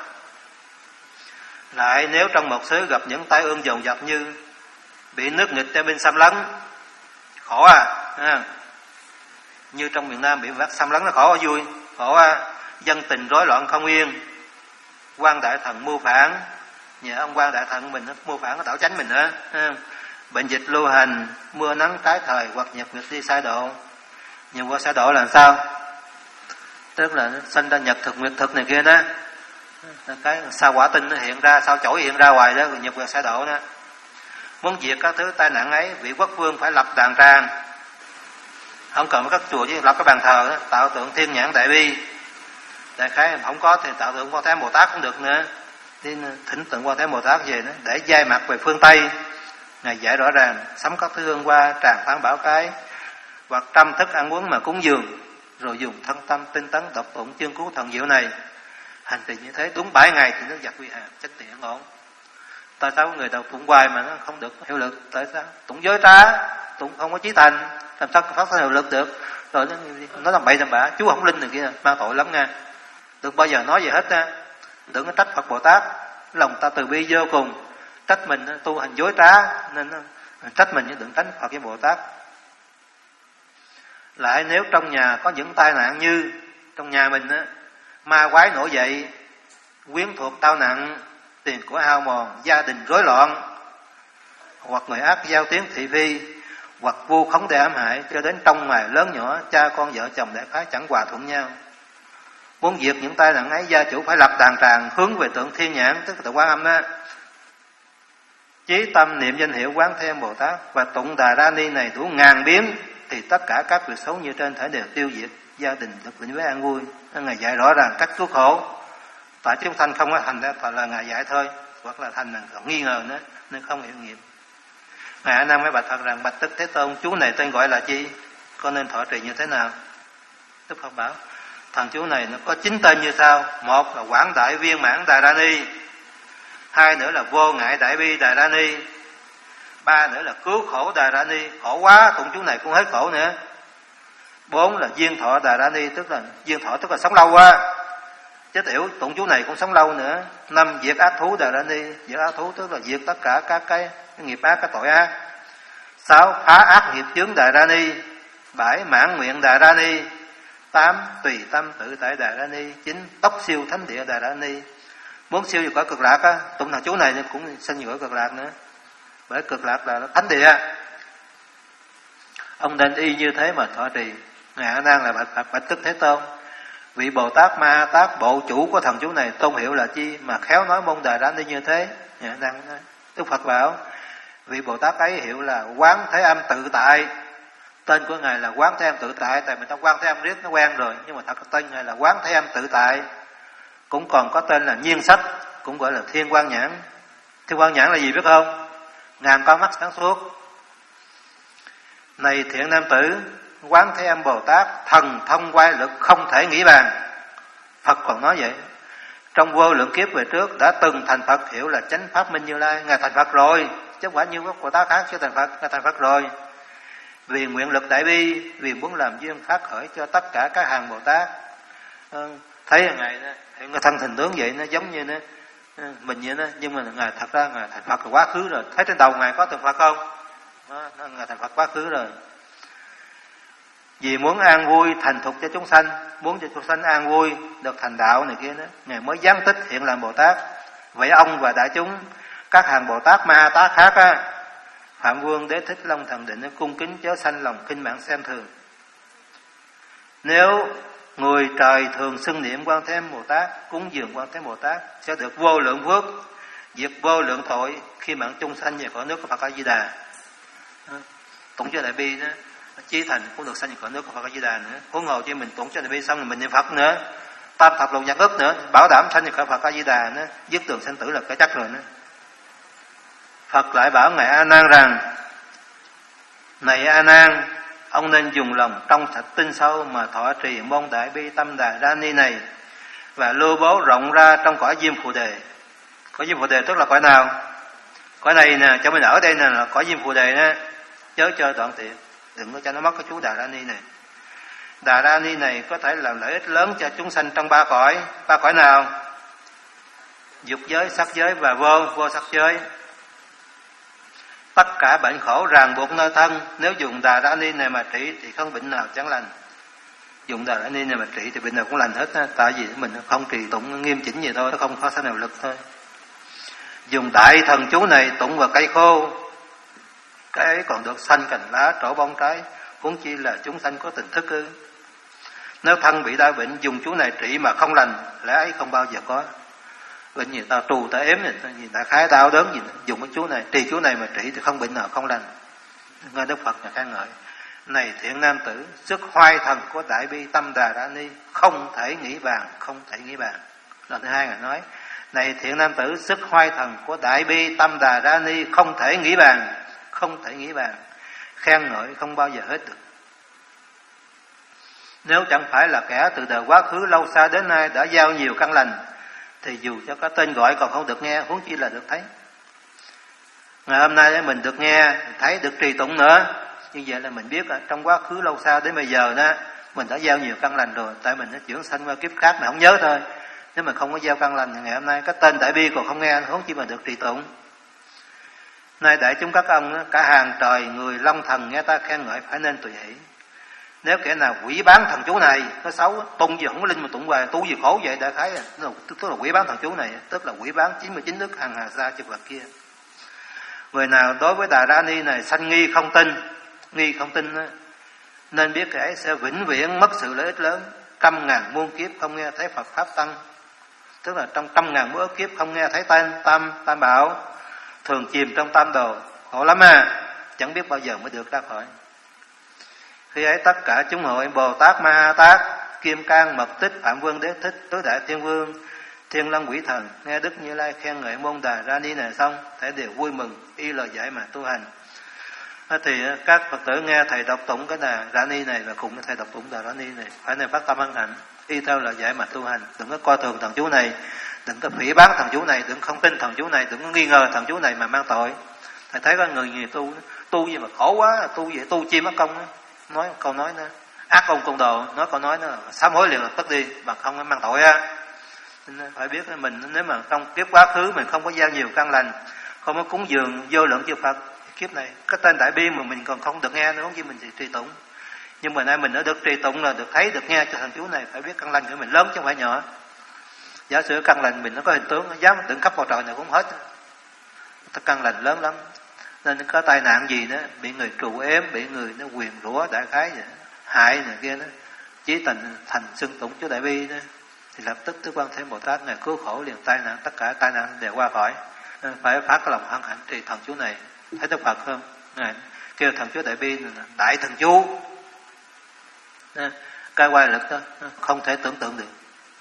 Lại nếu trong một xứ gặp những tai ương dồn dập như bị nước nghịch cho bên xâm lấn, khổ à, à. Như trong miền Nam bị vắt xâm lấn nó khổ à, vui, khổ à. Dân tình rối loạn không yên, quan đại thần mưu phản, nhờ ông quan đại thần mình nó mưu phản nó đảo tránh mình nữa, à. Bệnh dịch lưu hành, mưa nắng trái thời, hoặc nhật nguyệt đi sai độ. Nhưng qua sai độ là sao? Tức là nó sinh ra nhật thực nguyệt thực này kia đó, cái sao quả tinh nó hiện ra, sao chổi hiện ra hoài đó, rồi nhật nguyệt sai độ đó. Muốn diệt các thứ tai nạn ấy, vị quốc vương phải lập đàn tràng, không cần các chùa chứ lập cái bàn thờ đó, tạo tượng Thiên Nhãn Đại Bi. Đại khái không có thì tạo tượng Quan Thế Bồ Tát cũng được nữa, thì thỉnh tượng Quan Thế Bồ Tát về đó, để giai mặt về phương Tây. Ngài giải rõ ràng, sắm các thứ hương hoa, tràng phán bảo cái, hoặc trăm thức ăn uống mà cúng dường, rồi dùng thân tâm tinh tấn đọc tụng chương cứu thần diệu này, hành trì như thế đúng bảy ngày thì nó giặc quy hàm chánh tiện ổn. Tại sao người đọc tụng hoài mà nó không được hiệu lực? Tại sao? Tụng dối trá, tụng không có chí thành, làm sao phát sinh hiệu lực được? Rồi nó, nó làm bậy làm bạ, chú không linh này kia, mang tội lắm nha. Đừng bao giờ nói gì hết nha. Đừng có trách Phật Bồ Tát, lòng ta từ bi vô cùng, trách mình tu hành dối trá, nên trách mình chứ đừng trách Phật với Bồ Tát. Lại nếu trong nhà có những tai nạn như trong nhà mình á, ma quái nổi dậy, quyến thuộc tao nặng, tiền của hao mòn, gia đình rối loạn, hoặc người ác giao tiếng thị phi, hoặc vu khống để ám hại, cho đến trong ngoài lớn nhỏ, cha con vợ chồng đại khái chẳng hòa thuận nhau. Muốn diệt những tai nạn ấy, gia chủ phải lập đàn tràng hướng về tượng Thiên Nhãn, tức là tượng Quan Âm đó, chí tâm niệm danh hiệu Quán Thế Bồ Tát và tụng Đà Ra Ni này đủ ngàn biến, thì tất cả các việc xấu như trên thể đều tiêu diệt, gia đình được vĩnh với an vui. Ngài dạy rõ ràng cách cứu khổ. Tại chúng thanh không có thành ra thật là Ngài dạy thôi, hoặc là thành là còn nghi ngờ nữa nên không hiệu nghiệm. Ngài A Nan mới bạch Phật rằng: bạch Đức Thế Tôn, chú này tên gọi là chi? Con nên thọ trì như thế nào? Đức Phật bảo: thần chú này nó có chín tên như sau. Một là Quảng Đại Viên Mãn Đà Ra Ni, hai nữa là Vô Ngại Đại Bi Đà Ra Ni, ba nữa là Cứu Khổ Đà Ra Ni, khổ quá tụng chú này cũng hết khổ nữa. Bốn là Duyên Thọ Đà Ra Ni, tức là duyên thọ tức là sống lâu quá, chết yểu, tụng chú này cũng sống lâu nữa. Năm Diệt Ác Thú Đà Ra Ni, diệt ác thú tức là diệt tất cả các cái, cái nghiệp ác, cái tội ác. Sáu Phá ác nghiệp chướng Đà Ra Ni. Bảy Mãn Nguyện Đà Ra Ni. Tám Tùy Tâm Tự Tại Đà Ra Ni. Chín Tốc Siêu Thánh Địa Đà Ra Ni. Muốn siêu về cõi cực lạc á, tụng thằng chú này cũng sanh về cõi cực lạc nữa. Bởi cực lạc là thánh địa. Ông nên y như thế mà thọ trì. Ngài A Nan là bạch, bạch Tức Thế Tôn. Vị Bồ Tát Ma Tát bộ chủ của thần chú này tôn hiệu là chi mà khéo nói môn Đà Ra Ni như thế? Ngài A Nan nói. Đức Phật bảo vị Bồ Tát ấy hiệu là Quán Thế Âm Tự Tại. Tên của ngài là Quán Thế Âm Tự Tại, tại mình ta Quán Thế Âm riết nó quen rồi, nhưng mà thật tên ngài là Quán Thế Âm Tự Tại. Cũng còn có tên là Nhiên Sách, cũng gọi là Thiên Quang Nhãn. Thiên Quang Nhãn là gì biết không? Ngàn con mắt sáng suốt. Này thiện nam tử, Quán Thế Âm Bồ Tát thần thông quay lực không thể nghĩ bàn. Phật còn nói vậy. Trong vô lượng kiếp về trước đã từng thành Phật, hiểu là chánh pháp Minh Như Lai. Ngài thành Phật rồi, chứ không phải như các Bồ Tát khác chưa thành Phật. Ngài thành Phật rồi. Vì nguyện lực đại bi, vì muốn làm duyên phát khởi cho tất cả các hàng Bồ Tát. Thấy ngài nó thân hình tướng vậy, nó giống như nó mình vậy đó, nhưng mà ngài thật ra ngài thành Phật là quá khứ rồi. Thấy trên đầu ngài có thành Phật không? Đó, ngài thành Phật quá khứ rồi. Vì muốn an vui thành thục cho chúng sanh, muốn cho chúng sanh an vui được thành đạo này kia đó, ngài mới giáng tích hiện làm Bồ Tát. Vậy ông và đại chúng các hàng Bồ Tát Ma Tát khác á, Phạm Vương Đế Thích Long Thần Định cung kính chớ sanh lòng khinh mạng xem thường. Nếu người trời thường xưng niệm Quan Thế Âm Bồ Tát, cúng dường Quan Thế Âm Bồ Tát sẽ được vô lượng phước, diệt vô lượng tội khi mạng chung sanh về cõi nước của Phật A Di Đà. Tụng cho đại bi đó, chí thành cũng được sanh về cõi nước của Phật A Di Đà nữa. Huống hồ chứ mình tụng cho đại bi xong rồi mình niệm Phật nữa, tam thập lục nhật ức nữa, bảo đảm sanh về cõi Phật A Di Đà nữa, dứt đường sanh tử là cái chắc rồi nữa. Phật lại bảo ngài A Nan rằng: này A Nan, ông nên dùng lòng trong sạch tinh sâu mà thọ trì môn Đại Bi Tâm Đà Ra Ni này và lưu bố rộng ra trong cõi Diêm Phù Đề. Cõi Diêm Phù Đề tức là cõi nào? Cõi này nè, cho mình ở đây nè là cõi Diêm Phù Đề nè, chớ chơi đoạn tiện, đừng có cho nó mất cái chú Đà Ra Ni này. Đà Ra Ni này có thể làm lợi ích lớn cho chúng sanh trong ba cõi. Ba cõi nào? Dục giới, sắc giới và vô vô sắc giới. Tất cả bệnh khổ ràng buộc nơi thân, nếu dùng Đà Ra Ni này mà trị thì không bệnh nào chẳng lành. Dùng Đà Ra Ni này mà trị thì bệnh nào cũng lành hết á, tại vì mình không trì tụng nghiêm chỉnh gì thôi, nó không có sao nào lực thôi. Dùng đại thần chú này tụng vào cây khô, cái ấy còn được xanh cành lá trổ bông trái, huống chi là chúng sanh có tình thức ư? Nếu thân bị đau bệnh dùng chú này trị mà không lành, lẽ ấy không bao giờ có. Bệnh gì ta trù ta ếm gì ta khái đau đớn gì, dùng cái chú này trì chú này mà trị thì không bệnh nào không lành. Nghe Đức Phật là khen ngợi: này thiện nam tử, sức hoai thần của Đại Bi Tâm Đà Ra Ni không thể nghĩ bàn, không thể nghĩ bàn. Lần thứ hai ngài nói: này thiện nam tử, sức hoai thần của Đại Bi Tâm Đà Ra Ni không thể nghĩ bàn, không thể nghĩ bàn. Khen ngợi không bao giờ hết được. Nếu chẳng phải là kẻ từ đời quá khứ lâu xa đến nay đã gieo nhiều căn lành, thì dù cho có tên gọi còn không được nghe, huống chi là được thấy. Ngày hôm nay mình được nghe, thấy, được trì tụng nữa, như vậy là mình biết trong quá khứ lâu xa đến bây giờ đó mình đã gieo nhiều căn lành rồi, tại mình nó chuyển sanh qua kiếp khác mà không nhớ thôi. Nếu mình không có gieo căn lành, ngày hôm nay cái tên Đại Bi còn không nghe, huống chi mà được trì tụng. Nay đại chúng các ông, cả hàng trời người long thần nghe ta khen ngợi phải nên tùy hỷ. Nếu kẻ nào quỷ bán thần chú này, nó xấu, tung gì không có linh mà tụng hoài, tu gì khổ vậy, đại khái tức là quỷ bán thần chú này, tức là quỷ bán chín mươi chín đức hàng hà sa chục vật kia. Người nào đối với Đà Ra Ni này sanh nghi không tin, nghi không tin đó, nên biết kẻ ấy sẽ vĩnh viễn mất sự lợi ích lớn, trăm ngàn muôn kiếp không nghe thấy Phật pháp tăng, tức là trong trăm ngàn muôn kiếp không nghe thấy tam tam tam bảo, thường chìm trong tam đồ, khổ lắm à, chẳng biết bao giờ mới được ra khỏi. Khi ấy tất cả chúng hội Bồ Tát Ma Tát, Kim Cang Mật Tích, Phạm Vương Đế Thích, Tứ Đại Thiên Vương, Thiên Long Quỷ Thần nghe Đức Như Lai khen ngợi môn Đà Ra Ni này xong, thể đều vui mừng y lời dạy mà tu hành. Thì các Phật tử nghe thầy đọc tụng cái Đà Ra Ni này và cùng với thầy đọc tụng Đà Ra Ni này phải nên phát tâm ân hạnh, y theo lời dạy mà tu hành, đừng có coi thường thần chú này, đừng có phỉ báng thần chú này, đừng không tin thần chú này, đừng có nghi ngờ thần chú này mà mang tội. Thầy thấy có người nhiều tu tu gì mà khổ quá, tu gì tu chi mất công đó. Nói câu nói nữa ác công công đồ, nói câu nói nó sám hối liền lập tức đi mà không mang tội á. Nên phải biết mình nếu mà trong kiếp quá khứ mình không có gieo nhiều căn lành, không có cúng dường vô lượng chư Phật, kiếp này cái tên Đại Bi mà mình còn không được nghe nữa, không gì mình thì trì tụng. Nhưng mà nay mình đã được trì tụng là được thấy được nghe cho thần chú này, phải biết căn lành của mình lớn chứ không phải nhỏ. Giả sử căn lành mình nó có hình tướng, nó dám đựng khắp bầu trời này cũng hết. Căn lành lớn lắm. Nên có tai nạn gì đó, bị người trù ếm, bị người nó quyền rủa đại khái vậy, hại này kia đó, chí tình thành xưng tụng Chúa Đại Bi đó, thì lập tức Đức Quan Thế Bồ Tát ngài cứu khổ liền, tai nạn tất cả tai nạn đều qua khỏi. Phải phát cái lòng hân hạnh trì thần chú này. Thấy Đức Phật không? Ngài kêu thần Chúa Đại Bi là đại thần chú. Cái quay lực đó không thể tưởng tượng được.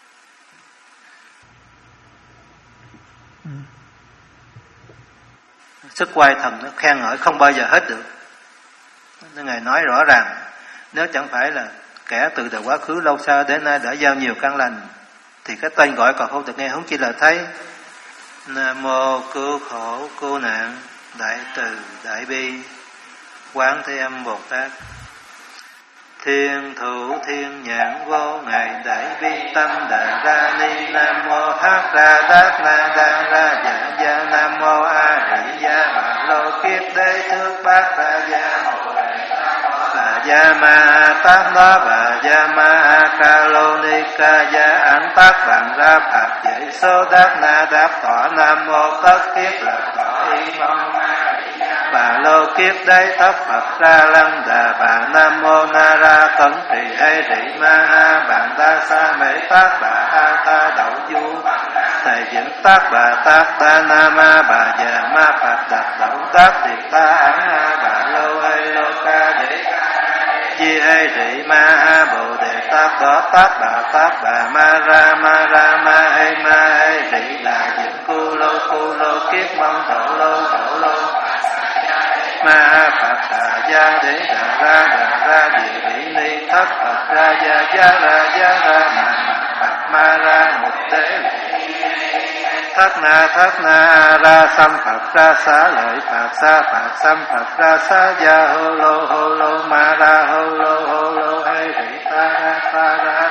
Sức quay thần nó khen ngợi không bao giờ hết được. Nên Ngài nói rõ ràng, nếu chẳng phải là kẻ từ đời quá khứ lâu xa đến nay đã giao nhiều căn lành, thì cái tên gọi còn không được nghe, huống chi là thấy. Nam mô cứu khổ cứu nạn đại từ đại bi Quán Thế Âm Bồ Tát. Thiên thủ thiên nhãn vô ngài đại bi tâm đà ra ni. Nam mô hát ra đát na đa ra dạ gia. Nam mô a di gia bà lô kiết đế thước bát ra gia. Bà gia ma tát đó bà gia ma ca lô ni ca gia ẩn tác bằng ra phạt dạy số đát na đáp thọ. Nam mô tất kiết là thọ y mong bà lô kiết đế thấp Phật ra lăng đà. Bà Nam mô na ra cẩn trì hay rị ma ha. Bạn đa sa mê tác bà a tha đậu du. Thầy dẫn tác bà tác ta na ma. Bà già ma Phật đặt đậu tác tiệt ta ẩn ha. Bà lô hay lô ca đế di hay rị ma ha. Bồ đề tác đó tác bà tác bà ma ra ma ra ma hay ma hay rị là dựng cu lô cu lô kiết mong đậu lô đậu lô ma Phật đà gia đế đà ra đà ra địa vị ni thất Phật ra gia gia ra gia ra ma Phật ma ra một đế thất na thất na ra xăm Phật ra xá lợi Phật xa Phật xăm Phật ra xá gia hô lô hô lô ma ra hô lô hô lô hay rỉ ta ra ta ra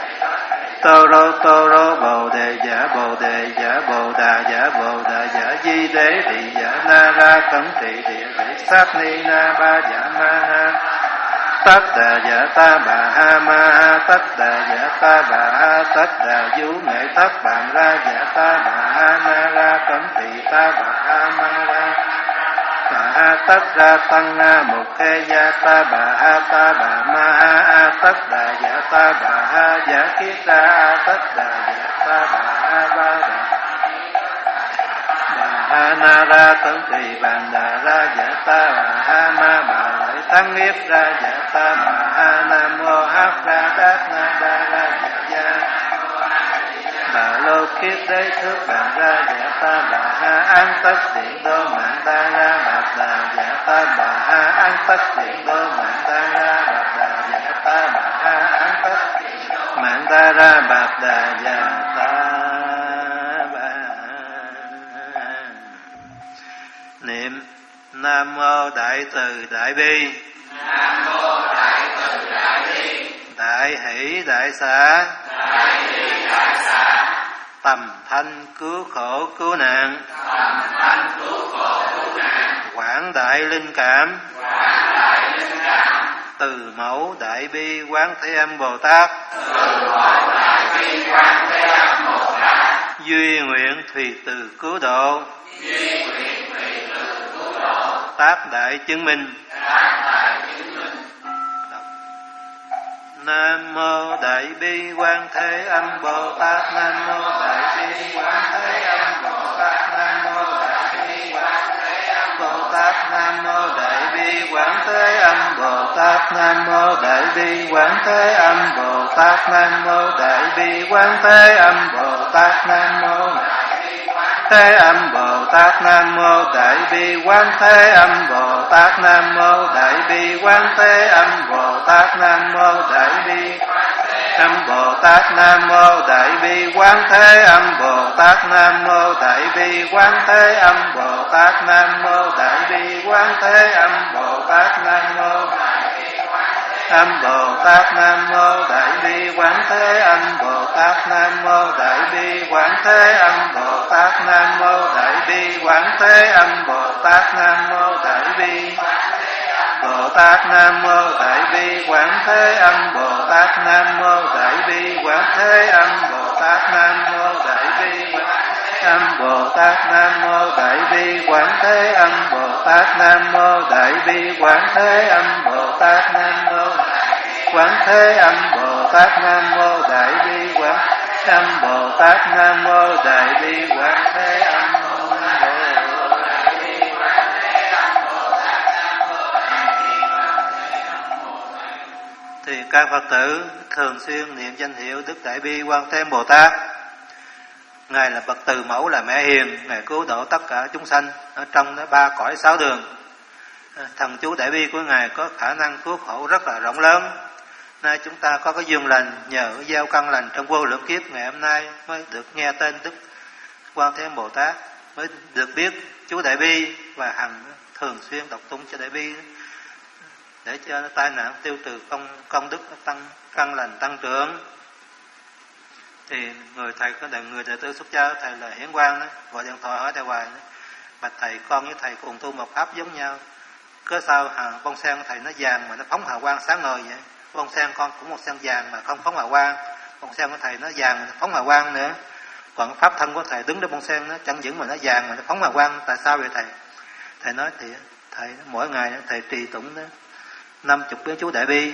tô rô tô rô bồ đề giả bồ đề giả bồ đà giả bồ đà giả di đế thị giả na ra cẩn trị địa vị sát ni na ba giả ma ha. Tất đà giả ta bà ha ma ha. Tất đà giả ta bà ha. Tất đà du nghệ thất bạn ra giả ta bà ha na ra cẩn trị ta bà ha ma ra. Bà ha tất ra tăng na một khe gia ta bà ha ta bà ma ha a tất đà giả ta bà ha giả kiết ra a tất đà giả ta bà ha ba đà bà ha na ra cẩn trì bàn đà ra giả ta bà ha ma bà lợi thắng nghiệp ra giả ta bà ha. Nam mô hát ra đát na đa ra giả gia. Bà lô kiết đế thước bàn ra giả ta bà ha an tất điện đô mạng đa ra bạc đà giả ta bà ha an tất điện đô mạng đa ra bạc đà giả ta bà ha an tất mạng đa ra bạc đà giả ta bà. Niệm Nam mô đại từ đại bi. Nam mô đại từ đại bi. Đại hỷ đại xả. Đại hỷ đại xả. Tầm thanh cứu khổ cứu nạn. Tầm thanh cứu khổ cứu nạn. Quảng đại linh cảm. Quảng đại linh cảm. Từ mẫu đại bi Quán Thế Âm Bồ Tát. Từ mẫu đại bi Quán Thế Âm Bồ Tát. Duy nguyện thùy từ cứu độ. Duy nguyện thùy từ cứu độ. Tác đại chứng minh. Tác đại chứng minh. Nam mô đại bi Quán Thế Âm Bồ Tát. Nam mô đại bi Quán Thế Âm Bồ Tát. Nam mô đại bi Quán Thế Âm Bồ Tát. Nam mô đại bi Quán Thế Âm Bồ Tát. Nam mô đại bi Quán Thế Âm Bồ Tát. Nam mô đại bi Quán Thế Âm Bồ Tát. Nam mô Thế Âm Bồ Tát. Nam mô đại bi Quán Thế Âm Bồ Tát. Nam mô đại bi Quán Thế Âm Bồ Tát. Nam mô đại bi Âm Bồ Tát. Nam mô đại bi Quán Thế Âm Bồ Tát. Nam mô đại bi Quán Thế Âm Bồ Tát. Nam mô đại bi Quán Thế Âm Bồ Tát. Nam mô Âm Bồ Tát. Nam mô đại bi Quán Thế Âm Bồ Tát. Nam mô đại bi Quán Thế Âm Bồ Tát. Nam mô đại bi Quán Thế Âm Bồ Tát. Nam mô đại bi Bồ Tát. Nam mô đại bi Quán Thế Âm Bồ Tát. Nam mô đại bi Quán Thế Âm Bồ Tát, Nam mô Đại bi Âm Bồ Tát, Nam mô Đại bi Quán Thế Âm Bồ Tát, Nam mô Đại bi Quán Thế Âm Bồ Tát, Nam mô Quán Thế Âm Bồ Tát, Nam mô Đại bi Quán Âm Bồ Tát, Nam mô Đại bi Quán Thế Âm Bồ Tát. Thì các Phật tử thường xuyên niệm danh hiệu Đức Đại Bi Quan Thế Âm Bồ Tát. Ngài là bậc từ mẫu, là mẹ hiền, Ngài cứu độ tất cả chúng sanh ở trong đó ba cõi sáu đường. Thần chú Đại Bi của Ngài có khả năng cứu khổ rất là rộng lớn. Nay chúng ta có cái duyên lành, nhờ gieo căn lành trong vô lượng kiếp, ngày hôm nay mới được nghe tên Đức Quan Thế Âm Bồ Tát, mới được biết chú Đại Bi và hằng thường xuyên đọc tụng cho Đại Bi để cho tai nạn tiêu trừ, công công đức tăng, căn lành tăng trưởng. Thì người thầy có đời người đệ tử xuất gia, thầy là Hiển Quang đó, gọi điện thoại hỏi thầy hoài đó, bạch thầy, con với thầy cùng tu một pháp giống nhau, cớ sao hà, bông sen của thầy nó vàng mà nó phóng hào quang sáng ngời vậy? Bông sen con cũng một sen vàng mà không phóng hào quang, bông sen của thầy nó vàng mà nó phóng hào quang nữa. Còn pháp thân của thầy đứng đó bông sen nó chẳng vững mà nó vàng mà nó phóng hào quang, tại sao vậy thầy? Thầy nói thì thầy mỗi ngày thầy trì tụng đó năm chục biến chú Đại Bi,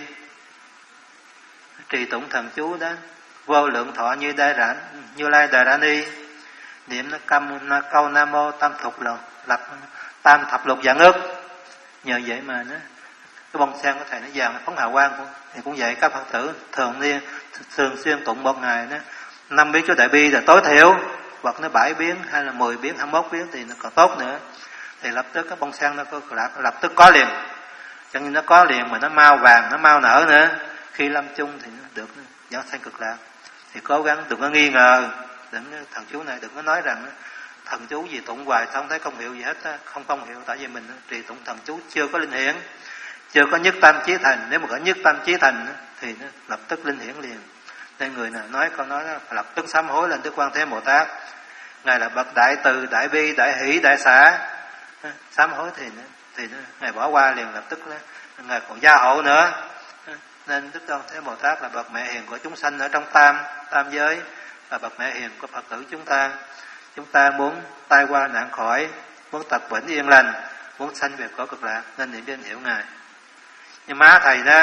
trì tụng thần chú đó vô lượng thọ như đai rã, Như Lai Đà Ra Ni, niệm nó căm nó câu Nam Mô Tam Thục là lập tam thập lục vạn ức. Nhờ vậy mà nó cái bông sen của thầy nó vàng, nó phóng hào quang cũng, thì cũng vậy. Các Phật tử thường niên thường xuyên tụng một ngày nó năm biến chú Đại Bi là tối thiểu, hoặc nó bảy biến hay là mười biến, hai mươi mốt biến thì nó còn tốt nữa. Thì lập tức cái bông sen nó có lập tức có liền, cho nên nó có liền mà nó mau vàng, nó mau nở nữa. Khi lâm chung thì nó được giảng sanh cực lạc. Thì cố gắng đừng có nghi ngờ, đừng thần chú này đừng có nói rằng thần chú gì tụng hoài không thấy công hiệu gì hết, không công hiệu. Tại vì mình trì tụng thần chú chưa có linh hiển, chưa có nhất tâm chí thành. Nếu mà có nhất tâm chí thành thì nó lập tức linh hiển liền. Nên người nào nói câu nói đó phải lập tức sám hối lên Đức Quan Thế Bồ Tát. Ngài là bậc đại từ, đại bi, đại hỷ, đại xả. Sám hối thì thì Ngài bỏ qua liền lập tức đó. Ngài còn gia hộ nữa. Nên Đức Quan Thế Bồ Tát là bậc mẹ hiền của chúng sanh ở trong tam tam giới, và bậc mẹ hiền của Phật tử chúng ta. Chúng ta muốn tai qua nạn khỏi, muốn tật bệnh yên lành, muốn sanh về cõi cực lạc, nên niệm danh hiệu Ngài. Nhưng má thầy đó,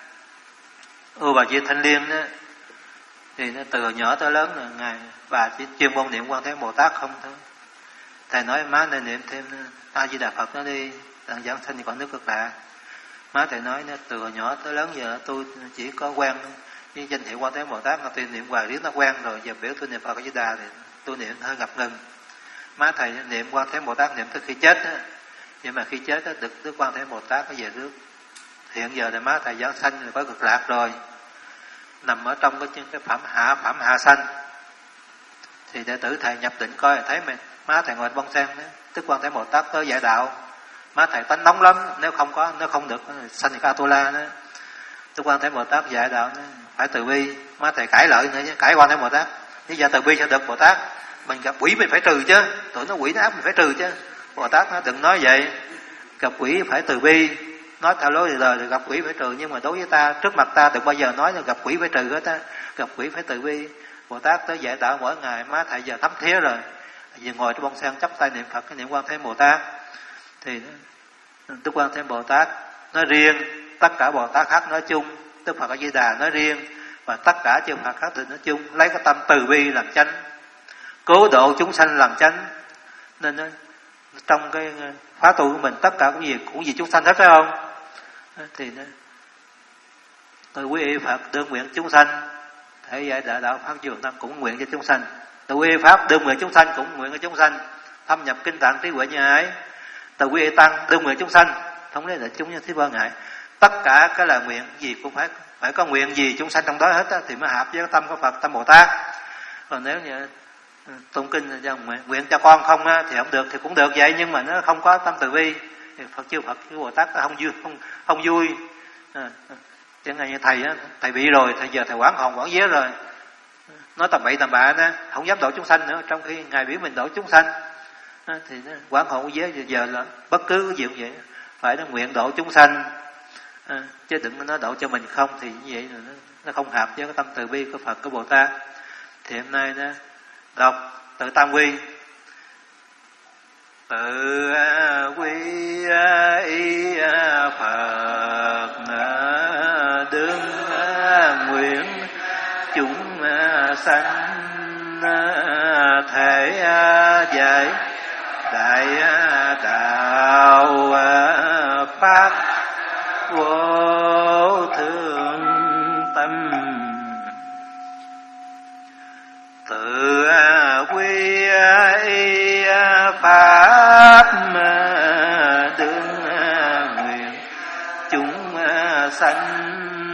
ưu bà chị Thanh Liên đó, thì nó từ nhỏ tới lớn là Ngài bà chỉ chuyên môn niệm Quan Thế Bồ Tát không thôi. Thầy nói má nên niệm thêm A Di Đà Phật nó đi, đặng giảng sanh thì còn nước cực lạc. Má thầy nói nó từ nhỏ tới lớn giờ tôi chỉ có quen với danh hiệu Quan Thế Bồ Tát, mà tôi niệm hoài riết nó quen rồi, giờ biểu tôi niệm Phật A Di Đà thì tôi niệm hơi ngập ngừng. Má thầy niệm Quan Thế Bồ Tát niệm tới khi chết á, nhưng mà khi chết á, được Đức Quan Thế Bồ Tát có về nước. Hiện giờ là má thầy giảng sanh thì có cực lạc rồi, nằm ở trong cái cái phẩm hạ phẩm hạ sanh. Thì đệ tử thầy nhập định coi thấy mà má thầy ngồi bông sen đó, Đức Quan Thế Bồ Tát tới dạy đạo. Má thầy tánh nóng lắm, nếu không có nếu không được sanh A Tu La đó. Đức Quan Thế Bồ Tát dạy đạo đó, phải từ bi. Má thầy cãi lợi nữa chứ, cãi Quan Thế Bồ Tát. Bây giờ từ bi sẽ được Bồ Tát. Mình gặp quỷ mình phải trừ chứ, tụi nó quỷ nó áp mình phải trừ chứ. Bồ Tát nó đừng nói vậy. Gặp quỷ phải từ bi, nói theo lối lời thì gặp quỷ phải trừ, nhưng mà đối với ta, trước mặt ta đừng bao giờ nói là gặp quỷ phải trừ hết á. Gặp quỷ phải từ bi. Bồ Tát tới dạy đạo mỗi ngày, má thầy giờ thấm thía rồi. Giờ ngồi trong bông sen chắp tay niệm Phật, cái niệm Quan Thế Bồ Tát. Thì Đức Quan Thế Bồ Tát nói riêng, tất cả Bồ Tát khác nói chung, Đức Phật A Di Đà nói riêng, và tất cả chư Phật khác thì nói chung, lấy cái tâm từ bi làm chánh, cứu độ chúng sanh làm chánh. Nên đó, trong cái khóa tu của mình tất cả cũng gì cũng vì chúng sanh hết, phải không? Thì đó, tôi quý y Phật đương nguyện chúng sanh, thể dạy đạo đạo pháp trường tâm cũng nguyện cho chúng sanh. Tôi quý y Pháp đương nguyện chúng sanh cũng nguyện cho chúng sanh, thâm nhập kinh tạng trí huệ như ấy. Từ quy y tăng đương nguyện chúng sanh, thống lý là chúng như thế quan ngại. Tất cả cái lời nguyện gì cũng phải phải có nguyện gì chúng sanh trong đó hết á, thì mới hợp với tâm của Phật, tâm Bồ Tát. Còn nếu như tụng kinh là nguyện cho con không á, thì không được, thì cũng được vậy, nhưng mà nó không có tâm từ bi thì Phật chư Phật chư Bồ Tát không vui, không không vui. À, chẳng hạn như thầy á, thầy bị rồi, thầy giờ thầy quán hồn quán vía rồi, nói tầm bậy tầm bạ đó, không dám độ chúng sanh nữa, trong khi ngài biểu mình độ chúng sanh. À, thì nó quán hồn quán vía giờ là bất cứ cái gì cũng vậy, phải nó nguyện độ chúng sanh. À, chứ đừng có nói độ cho mình không, thì như vậy là nó, nó không hợp với cái tâm từ bi của Phật của Bồ Tát. Thì hôm nay đó đọc tự tam quy. Tự quy y Phật đương nguyện chúng sanh thể giải đại đạo pháp vô thượng tâm. Tự quy y pháp đương nguyện chúng sanh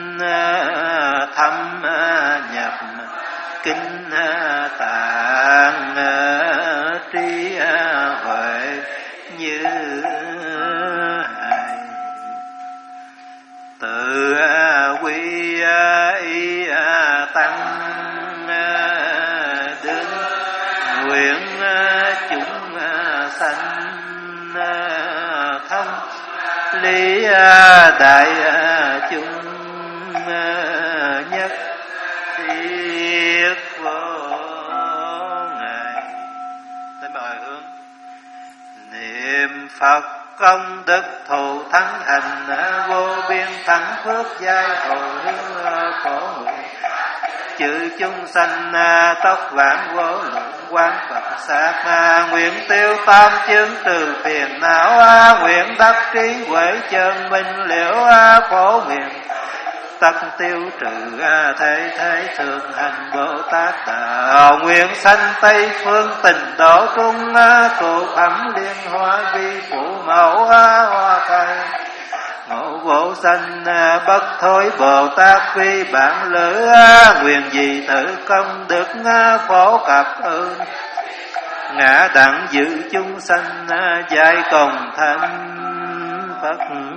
thâm nhập kinh tạng trí huệ như hải. Tự quy y tăng đương nguyện chúng sanh thông lý đại chúng nhất thiết vô ngại. Lên bài hướng niệm Phật công đức thù thắng hành vô biên thắng phước giai hồi hướng khổ nguyện chữ chúng sanh tóc vãng vô lượng quán Phật sát nguyện tiêu tam chướng từ phiền não nguyện đắc trí huệ chân minh liễu khổ nguyện tất tiêu trừ thế thế thường hành Bồ Tát đạo nguyện sanh Tây phương tình độ trung cụ phẩm liên hoa vi phụ mẫu hoa cây ngộ vô sanh bất thối Bồ Tát phi bản lữ nguyện gì tự công đức phổ cập ơn ngã đẳng dự chúng sanh giai cùng thánh Phật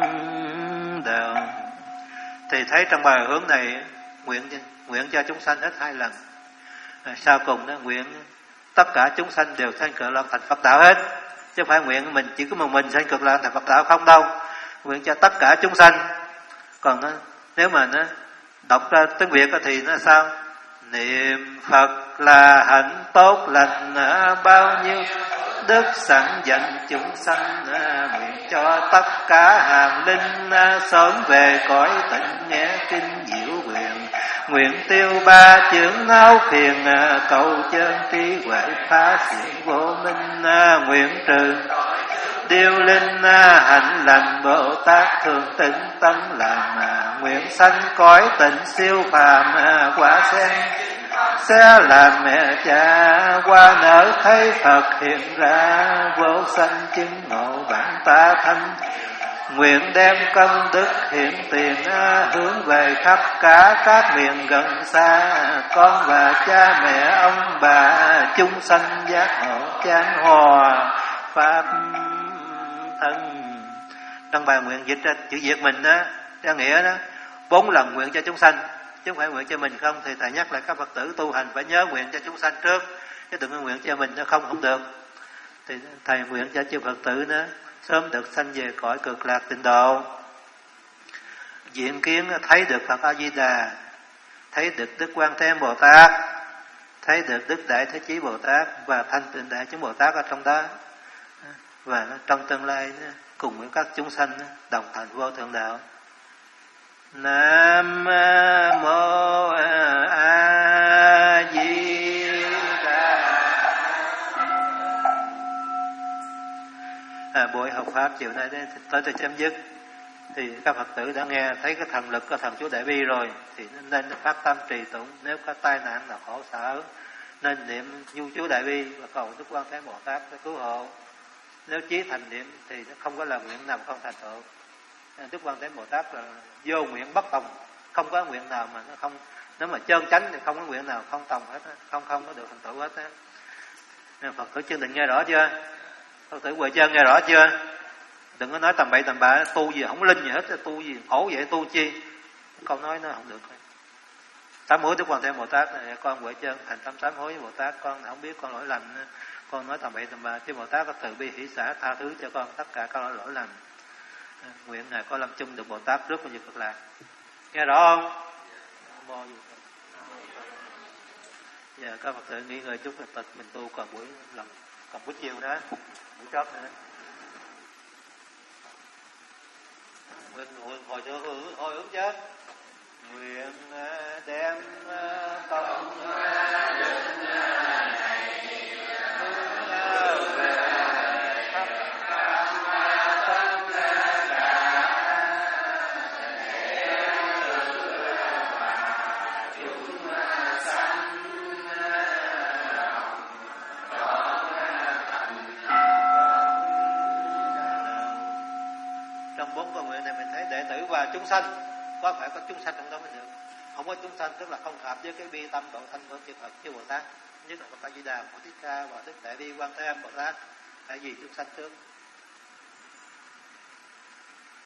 đạo. Thì thấy trong bài hướng này nguyện nguyện cho chúng sanh hết hai lần. Sau cùng đó nguyện tất cả chúng sanh đều sanh cực lạc thành Phật đạo hết, chứ không phải nguyện mình chỉ có một mình sanh cực lạc thành Phật đạo không đâu. Nguyện cho tất cả chúng sanh. Còn nó, nếu mà nó đọc ra tiếng Việt thì nó sao? Niệm Phật là hạnh tốt lành bao nhiêu đức sẵn dành chúng sanh nguyện cho tất cả hàng linh sớm về cõi tịnh nghe kinh diệu quyền nguyện tiêu ba chướng não phiền cầu chân trí huệ phá thiện vô minh nguyện trừ điều linh hạnh lành Bồ Tát thường tịnh tâm làm nguyện sanh cõi tịnh siêu phàm quả sen sẽ làm mẹ cha qua nở thấy Phật hiện ra vô sanh chứng ngộ bản ta thanh nguyện đem công đức hiện tiền hướng về khắp cả các miền gần xa con và cha mẹ ông bà chúng sanh giác ngộ chan hòa pháp thân. Trong bài nguyện dịch ra chữ Việt mình đó, ra nghĩa đó bốn lần nguyện cho chúng sanh chứ không phải nguyện cho mình không. Thì thầy nhắc lại các Phật tử tu hành phải nhớ nguyện cho chúng sanh trước, chứ đừng có nguyện cho mình nó không không được. Thì thầy nguyện cho chư Phật tử đó sớm được sanh về cõi cực lạc tịnh độ, diện kiến thấy được Phật A Di Đà, thấy được Đức Quan Thế Âm Bồ Tát, thấy được Đức Đại Thế Chí Bồ Tát và thanh tịnh đại chúng Bồ Tát ở trong đó, và trong tương lai cùng với các chúng sanh đồng thành vô thượng đạo. Nam mô A Di Đà. À, buổi học pháp chiều nay đến tới tới chấm dứt. Thì các Phật tử đã nghe thấy cái thần lực của thần chú Đại Bi rồi, thì nên phát tâm trì tụng. Nếu có tai nạn nào khổ sở nên niệm nhu chú Đại Bi và cầu Đức Quan Thế Bồ Tát để cứu hộ. Nếu chí thành niệm thì nó không có là nguyện nào không thành tựu. Đức Quan Thế Bồ Tát là vô nguyện bất tòng, không có nguyện nào mà nó không, nếu mà trơn chánh thì không có nguyện nào không tòng hết, không không có được thành tựu hết. Nên Phật tử chân định nghe rõ chưa? Phật tử Huệ Chân nghe rõ chưa? Đừng có nói tầm bậy tầm bạ, tu gì không linh gì hết, tu gì khổ vậy tu chi? Câu nói nó không được. Sám hối Đức Quan Thế Bồ Tát này, con Huệ Chân thành tâm sám hối với Bồ Tát, con không biết con lỗi lầm, con nói tầm bậy tầm bạ, chứ Bồ Tát có từ bi hỷ xả tha thứ cho con tất cả các lỗi lỗi lầm. Nguyện này có lâm chung được Bồ Tát rất bao nhiêu cực lạc. Nghe rõ không? Giờ các Phật tử nghỉ ngơi chút là tịch mình tu còn buổi lần còn buổi chiều đó, buổi chót nữa. Mình nguyện hồi cho hữu hồi ứng chết. Nguyện đem công đức này hướng về khắp tất cả chúng sanh trong bốn con nguyện này mình thấy đệ tử và chúng sanh, có phải có chúng sanh trong đó mới được. Không có chúng sanh tức là không hợp với cái bi tâm độ thanh của chư Phật chư Bồ Tát, nhất là Phật A Di Đà, Phật Thích Ca và Thích Đại Bi Quan Thế Âm Bồ Tát, tại vì chúng sanh trước.